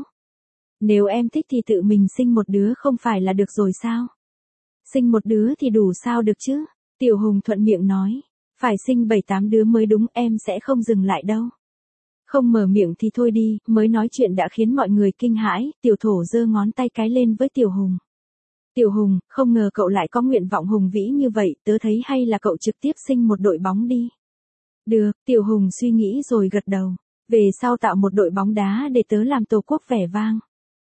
Nếu em thích thì tự mình sinh một đứa không phải là được rồi sao? Sinh một đứa thì đủ sao được chứ? Tiểu Hùng thuận miệng nói. Phải sinh bảy tám đứa mới đúng, em sẽ không dừng lại đâu. Không mở miệng thì thôi đi, mới nói chuyện đã khiến mọi người kinh hãi, Tiểu Thổ giơ ngón tay cái lên với Tiểu Hùng. Tiểu Hùng, không ngờ cậu lại có nguyện vọng hùng vĩ như vậy, tớ thấy hay là cậu trực tiếp sinh một đội bóng đi. Được, Tiểu Hùng suy nghĩ rồi gật đầu. Về sau tạo một đội bóng đá để tớ làm tổ quốc vẻ vang.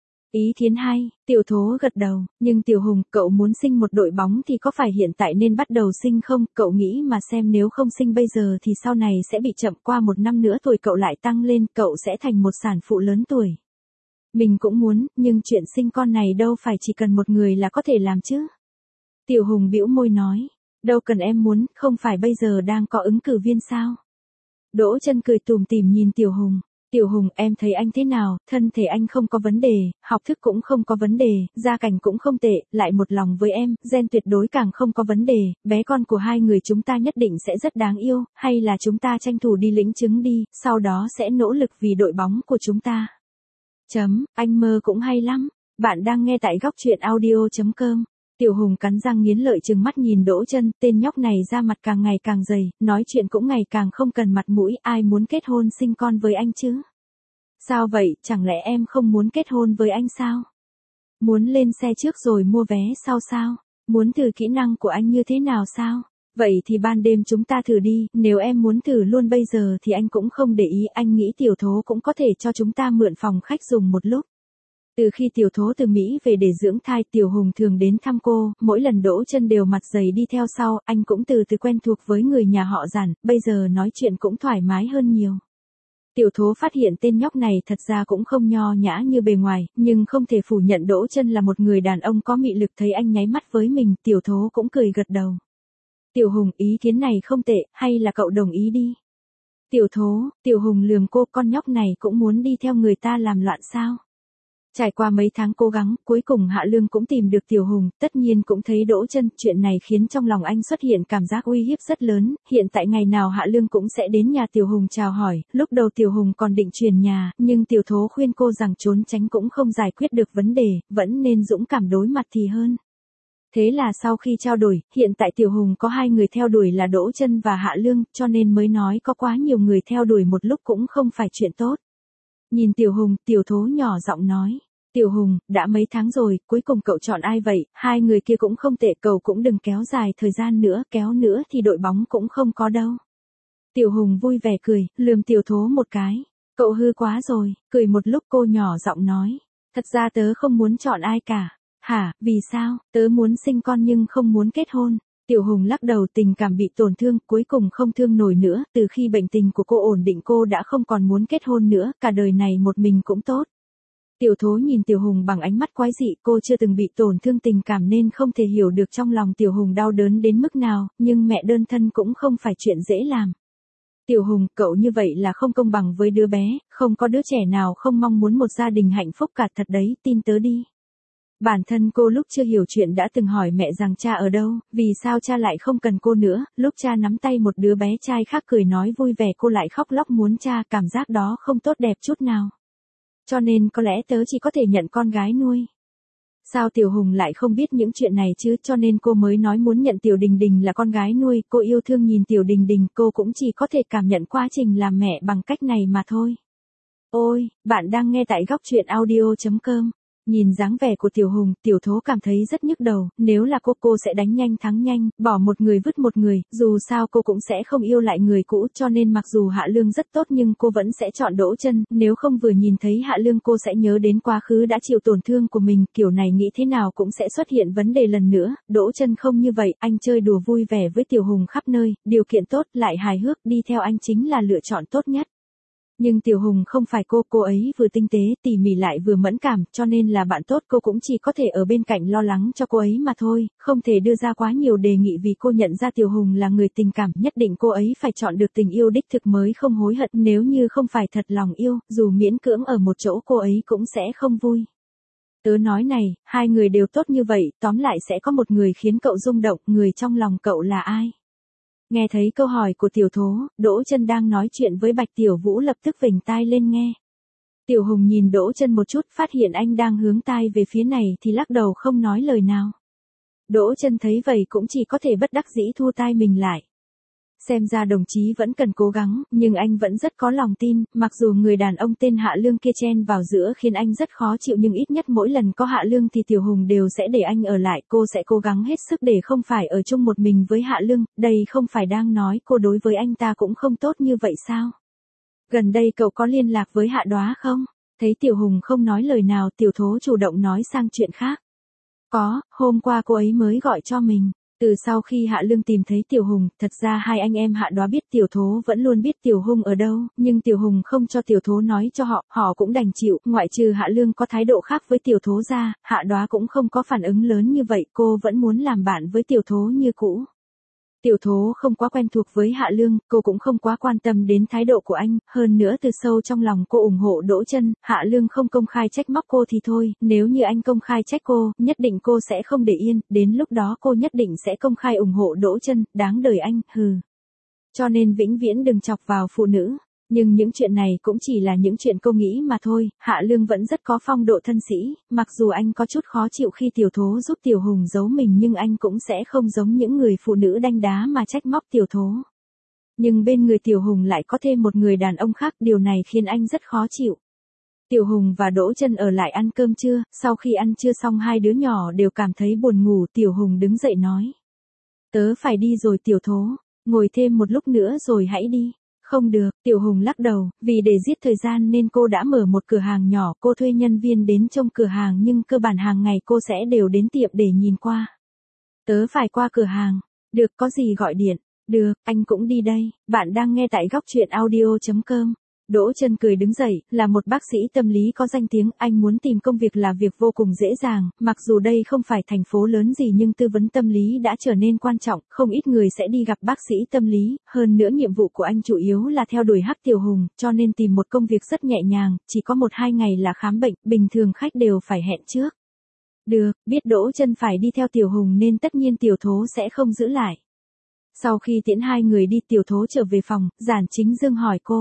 Ý kiến hay, Tiểu Thố gật đầu, nhưng Tiểu Hùng, cậu muốn sinh một đội bóng thì có phải hiện tại nên bắt đầu sinh không? Cậu nghĩ mà xem, nếu không sinh bây giờ thì sau này sẽ bị chậm, qua một năm nữa tuổi cậu lại tăng lên, cậu sẽ thành một sản phụ lớn tuổi. Mình cũng muốn, nhưng chuyện sinh con này đâu phải chỉ cần một người là có thể làm chứ. Tiểu Hùng bĩu môi nói, đâu cần em muốn, không phải bây giờ đang có ứng cử viên sao? Đỗ Chân cười tủm tỉm nhìn Tiểu Hùng. Tiểu Hùng, em thấy anh thế nào, thân thể anh không có vấn đề, học thức cũng không có vấn đề, gia cảnh cũng không tệ, lại một lòng với em, gen tuyệt đối càng không có vấn đề, bé con của hai người chúng ta nhất định sẽ rất đáng yêu, hay là chúng ta tranh thủ đi lĩnh chứng đi, sau đó sẽ nỗ lực vì đội bóng của chúng ta. Chấm, anh mơ cũng hay lắm. Bạn đang nghe tại góc truyện audio chấm com. Tiểu Hùng cắn răng nghiến lợi trừng mắt nhìn Đỗ Chân, tên nhóc này ra mặt càng ngày càng dày, nói chuyện cũng ngày càng không cần mặt mũi, ai muốn kết hôn sinh con với anh chứ? Sao vậy, chẳng lẽ em không muốn kết hôn với anh sao? Muốn lên xe trước rồi mua vé sau sao? Muốn thử kỹ năng của anh như thế nào sao? Vậy thì ban đêm chúng ta thử đi, nếu em muốn thử luôn bây giờ thì anh cũng không để ý, anh nghĩ Tiểu Thố cũng có thể cho chúng ta mượn phòng khách dùng một lúc. Từ khi Tiểu Thố từ Mỹ về để dưỡng thai, Tiểu Hùng thường đến thăm cô, mỗi lần Đỗ Chân đều mặt dày đi theo sau, anh cũng từ từ quen thuộc với người nhà họ Giản, bây giờ nói chuyện cũng thoải mái hơn nhiều. Tiểu Thố phát hiện tên nhóc này thật ra cũng không nho nhã như bề ngoài, nhưng không thể phủ nhận Đỗ Chân là một người đàn ông có mị lực, thấy anh nháy mắt với mình, Tiểu Thố cũng cười gật đầu. Tiểu Hùng, ý kiến này không tệ, hay là cậu đồng ý đi? Tiểu Thố, Tiểu Hùng lườm cô, con nhóc này cũng muốn đi theo người ta làm loạn sao? Trải qua mấy tháng cố gắng, cuối cùng Hạ Lương cũng tìm được Tiểu Hùng, tất nhiên cũng thấy Đỗ Chân, chuyện này khiến trong lòng anh xuất hiện cảm giác uy hiếp rất lớn, hiện tại ngày nào Hạ Lương cũng sẽ đến nhà Tiểu Hùng chào hỏi, lúc đầu Tiểu Hùng còn định chuyển nhà, nhưng Tiểu Thố khuyên cô rằng trốn tránh cũng không giải quyết được vấn đề, vẫn nên dũng cảm đối mặt thì hơn. Thế là sau khi trao đổi, hiện tại Tiểu Hùng có hai người theo đuổi là Đỗ Chân và Hạ Lương, cho nên mới nói có quá nhiều người theo đuổi một lúc cũng không phải chuyện tốt. Nhìn Tiểu Hùng, Tiểu Thố nhỏ giọng nói. Tiểu Hùng, đã mấy tháng rồi, cuối cùng cậu chọn ai vậy, hai người kia cũng không tệ, cậu cũng đừng kéo dài thời gian nữa, kéo nữa thì đội bóng cũng không có đâu. Tiểu Hùng vui vẻ cười, lườm Tiểu Thố một cái. Cậu hư quá rồi, cười một lúc cô nhỏ giọng nói. Thật ra tớ không muốn chọn ai cả. Hả, vì sao, tớ muốn sinh con nhưng không muốn kết hôn. Tiểu Hùng lắc đầu, tình cảm bị tổn thương, cuối cùng không thương nổi nữa, từ khi bệnh tình của cô ổn định cô đã không còn muốn kết hôn nữa, cả đời này một mình cũng tốt. Tiểu Thố nhìn Tiểu Hùng bằng ánh mắt quái dị, cô chưa từng bị tổn thương tình cảm nên không thể hiểu được trong lòng Tiểu Hùng đau đớn đến mức nào, nhưng mẹ đơn thân cũng không phải chuyện dễ làm. Tiểu Hùng, cậu như vậy là không công bằng với đứa bé, không có đứa trẻ nào không mong muốn một gia đình hạnh phúc cả, thật đấy, tin tớ đi. Bản thân cô lúc chưa hiểu chuyện đã từng hỏi mẹ rằng cha ở đâu, vì sao cha lại không cần cô nữa, lúc cha nắm tay một đứa bé trai khác cười nói vui vẻ cô lại khóc lóc muốn cha, cảm giác đó không tốt đẹp chút nào. Cho nên có lẽ tớ chỉ có thể nhận con gái nuôi. Sao Tiểu Hùng lại không biết những chuyện này chứ, cho nên cô mới nói muốn nhận Tiểu Đình Đình là con gái nuôi, cô yêu thương nhìn Tiểu Đình Đình, cô cũng chỉ có thể cảm nhận quá trình làm mẹ bằng cách này mà thôi. Ôi, bạn đang nghe tại góc truyện audio chấm com. Nhìn dáng vẻ của Tiểu Hùng, Tiểu Thố cảm thấy rất nhức đầu, nếu là cô cô sẽ đánh nhanh thắng nhanh, bỏ một người vứt một người, dù sao cô cũng sẽ không yêu lại người cũ, cho nên mặc dù Hạ Lương rất tốt nhưng cô vẫn sẽ chọn Đỗ Chân, nếu không vừa nhìn thấy Hạ Lương cô sẽ nhớ đến quá khứ đã chịu tổn thương của mình, kiểu này nghĩ thế nào cũng sẽ xuất hiện vấn đề lần nữa. Đỗ Chân không như vậy, anh chơi đùa vui vẻ với Tiểu Hùng khắp nơi, điều kiện tốt lại hài hước, đi theo anh chính là lựa chọn tốt nhất. Nhưng Tiểu Hùng không phải cô, cô ấy vừa tinh tế, tỉ mỉ lại vừa mẫn cảm, cho nên là bạn tốt cô cũng chỉ có thể ở bên cạnh lo lắng cho cô ấy mà thôi, không thể đưa ra quá nhiều đề nghị vì cô nhận ra Tiểu Hùng là người tình cảm, nhất định cô ấy phải chọn được tình yêu đích thực mới không hối hận, nếu như không phải thật lòng yêu, dù miễn cưỡng ở một chỗ cô ấy cũng sẽ không vui. Tớ nói này, hai người đều tốt như vậy, tóm lại sẽ có một người khiến cậu rung động, người trong lòng cậu là ai? Nghe thấy câu hỏi của Tiểu Thố, Đỗ Chân đang nói chuyện với Bạch Tiểu Vũ lập tức vểnh tai lên nghe. Tiểu Hùng nhìn Đỗ Chân một chút, phát hiện anh đang hướng tai về phía này thì lắc đầu không nói lời nào. Đỗ Chân thấy vậy cũng chỉ có thể bất đắc dĩ thu tai mình lại. Xem ra đồng chí vẫn cần cố gắng, nhưng anh vẫn rất có lòng tin, mặc dù người đàn ông tên Hạ Lương kia chen vào giữa khiến anh rất khó chịu nhưng ít nhất mỗi lần có Hạ Lương thì Tiểu Hùng đều sẽ để anh ở lại, cô sẽ cố gắng hết sức để không phải ở chung một mình với Hạ Lương, đây không phải đang nói cô đối với anh ta cũng không tốt như vậy sao? Gần đây cậu có liên lạc với Hạ Đóa không? Thấy Tiểu Hùng không nói lời nào, Tiểu Thố chủ động nói sang chuyện khác. Có, hôm qua cô ấy mới gọi cho mình. Từ sau khi Hạ Lương tìm thấy Tiểu Hùng, thật ra hai anh em Hạ Đóa biết Tiểu Thố vẫn luôn biết Tiểu Hùng ở đâu, nhưng Tiểu Hùng không cho Tiểu Thố nói cho họ, họ cũng đành chịu, ngoại trừ Hạ Lương có thái độ khác với Tiểu Thố ra, Hạ Đóa cũng không có phản ứng lớn như vậy, cô vẫn muốn làm bạn với Tiểu Thố như cũ. Tiểu Thố không quá quen thuộc với Hạ Lương, cô cũng không quá quan tâm đến thái độ của anh, hơn nữa từ sâu trong lòng cô ủng hộ Đỗ Chân, Hạ Lương không công khai trách móc cô thì thôi, nếu như anh công khai trách cô, nhất định cô sẽ không để yên, đến lúc đó cô nhất định sẽ công khai ủng hộ Đỗ Chân, đáng đời anh, hừ. Cho nên vĩnh viễn đừng chọc vào phụ nữ. Nhưng những chuyện này cũng chỉ là những chuyện cô nghĩ mà thôi, Hạ Lương vẫn rất có phong độ thân sĩ, mặc dù anh có chút khó chịu khi Tiểu Thố giúp Tiểu Hùng giấu mình nhưng anh cũng sẽ không giống những người phụ nữ đanh đá mà trách móc Tiểu Thố. Nhưng bên người Tiểu Hùng lại có thêm một người đàn ông khác, điều này khiến anh rất khó chịu. Tiểu Hùng và Đỗ Chân ở lại ăn cơm trưa, sau khi ăn trưa xong hai đứa nhỏ đều cảm thấy buồn ngủ, Tiểu Hùng đứng dậy nói. Tớ phải đi rồi Tiểu Thố, ngồi thêm một lúc nữa rồi hãy đi. Không được, Tiểu Hùng lắc đầu, vì để giết thời gian nên cô đã mở một cửa hàng nhỏ, cô thuê nhân viên đến trông cửa hàng nhưng cơ bản hàng ngày cô sẽ đều đến tiệm để nhìn qua. Tớ phải qua cửa hàng, được có gì gọi điện, được, anh cũng đi đây, bạn đang nghe tại góc truyện audio chấm com. Đỗ Chân cười đứng dậy, là một bác sĩ tâm lý có danh tiếng, anh muốn tìm công việc là việc vô cùng dễ dàng, mặc dù đây không phải thành phố lớn gì nhưng tư vấn tâm lý đã trở nên quan trọng, không ít người sẽ đi gặp bác sĩ tâm lý, hơn nữa nhiệm vụ của anh chủ yếu là theo đuổi Hắc Tiểu Hùng, cho nên tìm một công việc rất nhẹ nhàng, chỉ có một hai ngày là khám bệnh, bình thường khách đều phải hẹn trước. Được, biết Đỗ Chân phải đi theo Tiểu Hùng nên tất nhiên Tiểu Thố sẽ không giữ lại. Sau khi tiễn hai người đi, Tiểu Thố trở về phòng, Giản Chính Dương hỏi cô.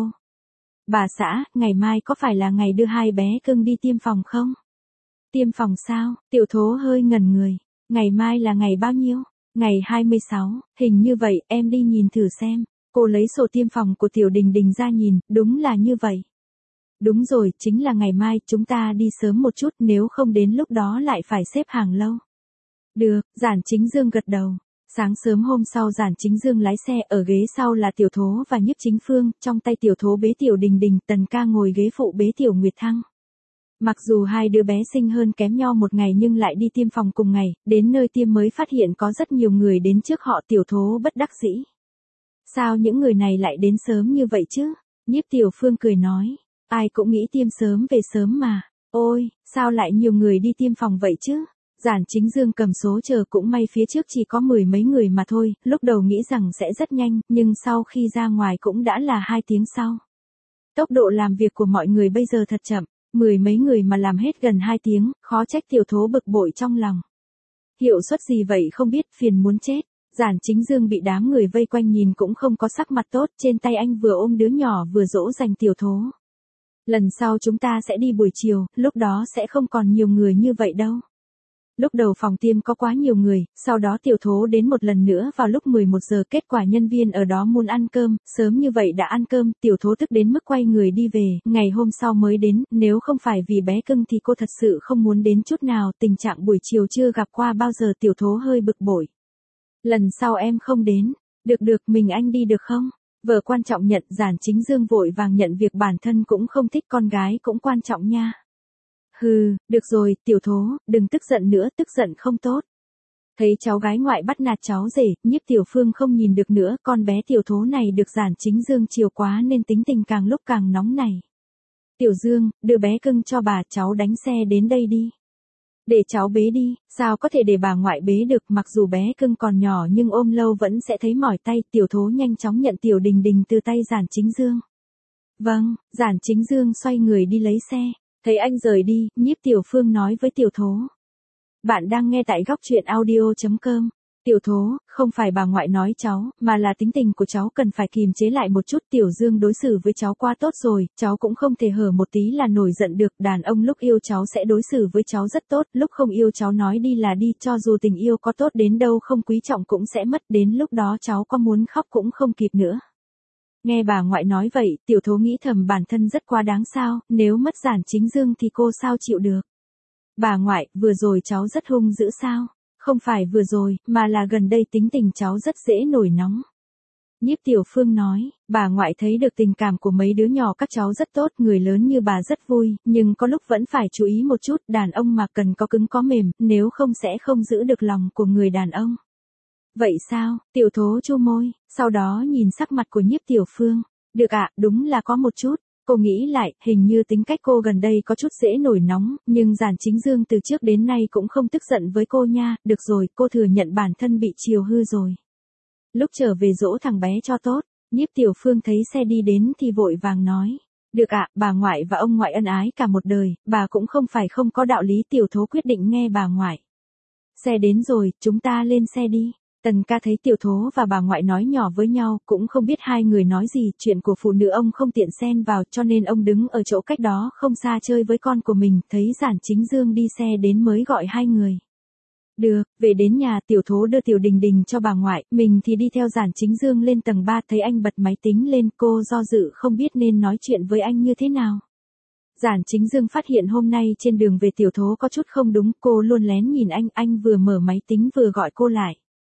Bà xã, ngày mai có phải là ngày đưa hai bé cưng đi tiêm phòng không? Tiêm phòng sao? Tiểu Thố hơi ngẩn người. Ngày mai là ngày bao nhiêu? Ngày hai mươi sáu, hình như vậy, em đi nhìn thử xem. Cô lấy sổ tiêm phòng của Tiểu Đình Đình ra nhìn, đúng là như vậy. Đúng rồi, chính là ngày mai, chúng ta đi sớm một chút, nếu không đến lúc đó lại phải xếp hàng lâu. Được, Giản Chính Dương gật đầu. Sáng sớm hôm sau, Giản Chính Dương lái xe, ở ghế sau là Tiểu Thố và Nhiếp Chính Phương, trong tay Tiểu Thố bế Tiểu Đình Đình, Tần Ca ngồi ghế phụ bế Tiểu Nguyệt Thăng. Mặc dù hai đứa bé sinh hơn kém nhau một ngày nhưng lại đi tiêm phòng cùng ngày, đến nơi tiêm mới phát hiện có rất nhiều người đến trước họ, Tiểu Thố bất đắc dĩ. Sao những người này lại đến sớm như vậy chứ? Nhiếp Tiểu Phương cười nói, ai cũng nghĩ tiêm sớm về sớm mà. Ôi, sao lại nhiều người đi tiêm phòng vậy chứ? Giản Chính Dương cầm số chờ, cũng may phía trước chỉ có mười mấy người mà thôi, lúc đầu nghĩ rằng sẽ rất nhanh, nhưng sau khi ra ngoài cũng đã là hai tiếng sau. Tốc độ làm việc của mọi người bây giờ thật chậm, mười mấy người mà làm hết gần hai tiếng, khó trách Tiểu Thố bực bội trong lòng. Hiệu suất gì vậy không biết, phiền muốn chết. Giản Chính Dương bị đám người vây quanh nhìn cũng không có sắc mặt tốt, trên tay anh vừa ôm đứa nhỏ vừa dỗ dành Tiểu Thố. Lần sau chúng ta sẽ đi buổi chiều, lúc đó sẽ không còn nhiều người như vậy đâu. Lúc đầu phòng tiêm có quá nhiều người, sau đó tiểu thố đến một lần nữa vào lúc mười một giờ, kết quả nhân viên ở đó muốn ăn cơm, sớm như vậy đã ăn cơm, tiểu thố tức đến mức quay người đi về, ngày hôm sau mới đến, nếu không phải vì bé cưng thì cô thật sự không muốn đến chút nào, tình trạng buổi chiều chưa gặp qua bao giờ, tiểu thố hơi bực bội. Lần sau em không đến, được được, mình anh đi được không? Vợ quan trọng nhận. Giản Chính Dương vội vàng nhận việc bản thân cũng không thích, con gái cũng quan trọng nha. Hừ, được rồi, tiểu thố, đừng tức giận nữa, tức giận không tốt. Thấy cháu gái ngoại bắt nạt cháu rể, Nhiếp Tiểu Phương không nhìn được nữa, con bé tiểu thố này được Giản Chính Dương chiều quá nên tính tình càng lúc càng nóng này. Tiểu Dương, đưa bé cưng cho bà, cháu đánh xe đến đây đi. Để cháu bế đi, sao có thể để bà ngoại bế được, mặc dù bé cưng còn nhỏ nhưng ôm lâu vẫn sẽ thấy mỏi tay, tiểu thố nhanh chóng nhận Tiểu Đình Đình từ tay Giản Chính Dương. Vâng, Giản Chính Dương xoay người đi lấy xe, thấy anh rời đi, Nhiếp Tiểu Phương nói với tiểu thố. Bạn đang nghe tại góc truyện audio chấm com. Tiểu thố, không phải bà ngoại nói cháu, mà là tính tình của cháu cần phải kìm chế lại một chút. Tiểu Dương đối xử với cháu quá tốt rồi, cháu cũng không thể hở một tí là nổi giận được. Đàn ông lúc yêu cháu sẽ đối xử với cháu rất tốt, lúc không yêu cháu nói đi là đi, cho dù tình yêu có tốt đến đâu không quý trọng cũng sẽ mất, đến lúc đó cháu có muốn khóc cũng không kịp nữa. Nghe bà ngoại nói vậy, tiểu thố nghĩ thầm bản thân rất quá đáng sao, nếu mất Giản Chính Dương thì cô sao chịu được. Bà ngoại, vừa rồi cháu rất hung dữ sao? Không phải vừa rồi, mà là gần đây tính tình cháu rất dễ nổi nóng. Nhiếp Tiểu Phương nói, bà ngoại thấy được tình cảm của mấy đứa nhỏ các cháu rất tốt, người lớn như bà rất vui, nhưng có lúc vẫn phải chú ý một chút, đàn ông mà cần có cứng có mềm, nếu không sẽ không giữ được lòng của người đàn ông. Vậy sao? Tiểu thố chu môi, sau đó nhìn sắc mặt của Nhiếp Tiểu Phương. Được ạ, à, đúng là có một chút. Cô nghĩ lại, hình như tính cách cô gần đây có chút dễ nổi nóng, nhưng Giản Chính Dương từ trước đến nay cũng không tức giận với cô nha. Được rồi, cô thừa nhận bản thân bị chiều hư rồi. Lúc trở về dỗ thằng bé cho tốt, Nhiếp Tiểu Phương thấy xe đi đến thì vội vàng nói. Được ạ, à, bà ngoại và ông ngoại ân ái cả một đời, bà cũng không phải không có đạo lý. Tiểu thố quyết định nghe bà ngoại. Xe đến rồi, chúng ta lên xe đi. Tần ca thấy tiểu thố và bà ngoại nói nhỏ với nhau, cũng không biết hai người nói gì, chuyện của phụ nữ ông không tiện xen vào, cho nên ông đứng ở chỗ cách đó không xa chơi với con của mình, thấy Giản Chính Dương đi xe đến mới gọi hai người. Được, về đến nhà tiểu thố đưa Tiểu Đình Đình cho bà ngoại, mình thì đi theo Giản Chính Dương lên tầng ba, thấy anh bật máy tính lên, cô do dự không biết nên nói chuyện với anh như thế nào. Giản Chính Dương phát hiện hôm nay trên đường về tiểu thố có chút không đúng, cô luôn lén nhìn anh, anh vừa mở máy tính vừa gọi cô lại.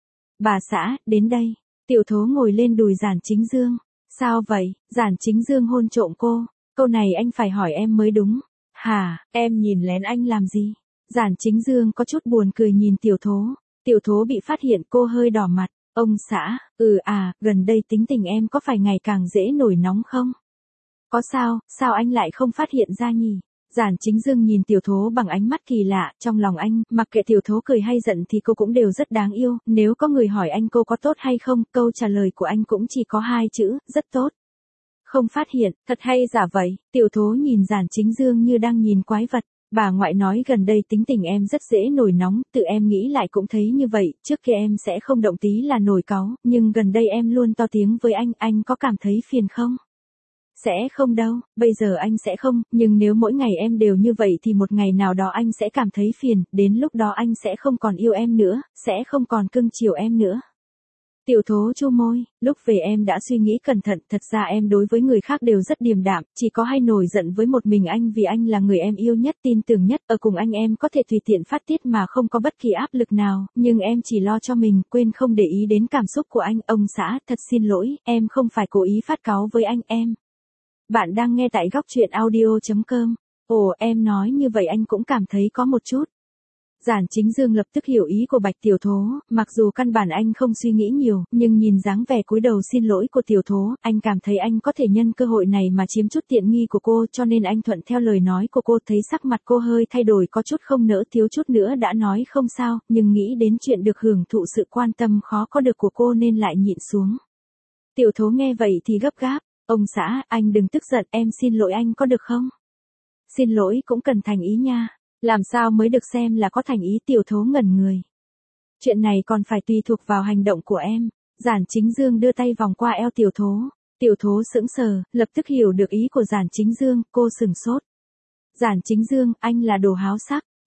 Bà xã, đến đây. Tiểu thố ngồi lên đùi Giản Chính Dương. Sao vậy? Giản Chính Dương hôn trộm cô. Câu này anh phải hỏi em mới đúng. Hả, em nhìn lén anh làm gì? Giản Chính Dương có chút buồn cười nhìn tiểu thố. Tiểu thố bị phát hiện cô hơi đỏ mặt. Ông xã, ừ à, gần đây tính tình em có phải ngày càng dễ nổi nóng không? Có sao, sao anh lại không phát hiện ra nhỉ? Giản Chính Dương nhìn tiểu thố bằng ánh mắt kỳ lạ, trong lòng anh, mặc kệ tiểu thố cười hay giận thì cô cũng đều rất đáng yêu, nếu có người hỏi anh cô có tốt hay không, câu trả lời của anh cũng chỉ có hai chữ, rất tốt. Không phát hiện, thật hay giả vậy, tiểu thố nhìn Giản Chính Dương như đang nhìn quái vật. Bà ngoại nói gần đây tính tình em rất dễ nổi nóng, tự em nghĩ lại cũng thấy như vậy, trước kia em sẽ không động tí là nổi cáu, nhưng gần đây em luôn to tiếng với anh, anh có cảm thấy phiền không? Sẽ không đâu, bây giờ anh sẽ không, nhưng nếu mỗi ngày em đều như vậy thì một ngày nào đó anh sẽ cảm thấy phiền, đến lúc đó anh sẽ không còn yêu em nữa, sẽ không còn cưng chiều em nữa. Tiểu thố chu môi, lúc về em đã suy nghĩ cẩn thận, thật ra em đối với người khác đều rất điềm đạm, chỉ có hay nổi giận với một mình anh vì anh là người em yêu nhất, tin tưởng nhất, ở cùng anh em có thể tùy tiện phát tiết mà không có bất kỳ áp lực nào, nhưng em chỉ lo cho mình, quên không để ý đến cảm xúc của anh. Ông xã, thật xin lỗi, em không phải cố ý phát cáu với anh em. Bạn đang nghe tại góc truyện audio chấm com. Ồ, em nói như vậy anh cũng cảm thấy có một chút. Giản Chính Dương lập tức hiểu ý của Bạch Tiểu Thố, mặc dù căn bản anh không suy nghĩ nhiều, nhưng nhìn dáng vẻ cúi đầu xin lỗi của Tiểu Thố, anh cảm thấy anh có thể nhân cơ hội này mà chiếm chút tiện nghi của cô, cho nên anh thuận theo lời nói của cô. Thấy sắc mặt cô hơi thay đổi, có chút không nỡ, thiếu chút nữa đã nói không sao, nhưng nghĩ đến chuyện được hưởng thụ sự quan tâm khó có được của cô nên lại nhịn xuống. Tiểu Thố nghe vậy thì gấp gáp. Ông xã, anh đừng tức giận, em xin lỗi anh có được không? Xin lỗi cũng cần thành ý nha. Làm sao mới được xem là có thành ý? Tiểu thố ngẩn người. Chuyện này còn phải tùy thuộc vào hành động của em. Giản Chính Dương đưa tay vòng qua eo tiểu thố. Tiểu thố sững sờ, lập tức hiểu được ý của Giản Chính Dương, cô sừng sốt. Giản Chính Dương, anh là đồ háo sắc.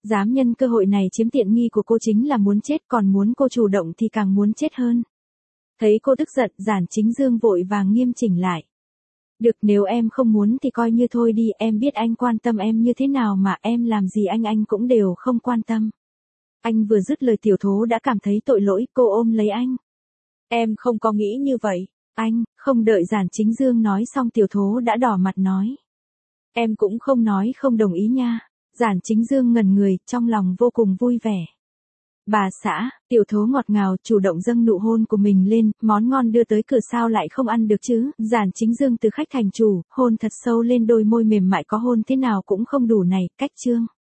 Dám nhân cơ hội này chiếm tiện nghi của cô chính là muốn chết, còn muốn cô chủ động thì càng muốn chết hơn. Thấy cô tức giận, Giản Chính Dương vội vàng nghiêm chỉnh lại. Được, nếu em không muốn thì coi như thôi đi, em biết anh quan tâm em như thế nào mà, em làm gì anh anh cũng đều không quan tâm. Anh vừa dứt lời Tiểu Thố đã cảm thấy tội lỗi, cô ôm lấy anh.
Em không có nghĩ như vậy.
Anh, không đợi Giản Chính Dương nói xong Tiểu Thố đã đỏ mặt nói. Em cũng không nói không đồng ý nha. Giản Chính Dương ngẩn người, trong lòng vô cùng vui vẻ. Bà xã, Tiểu Thố ngọt ngào chủ động dâng nụ hôn của mình lên, món ngon đưa tới cửa sao lại không ăn được chứ. Giản Chính Dương từ khách thành chủ, hôn thật sâu lên đôi môi mềm mại, có hôn thế nào cũng không đủ này, cách chương.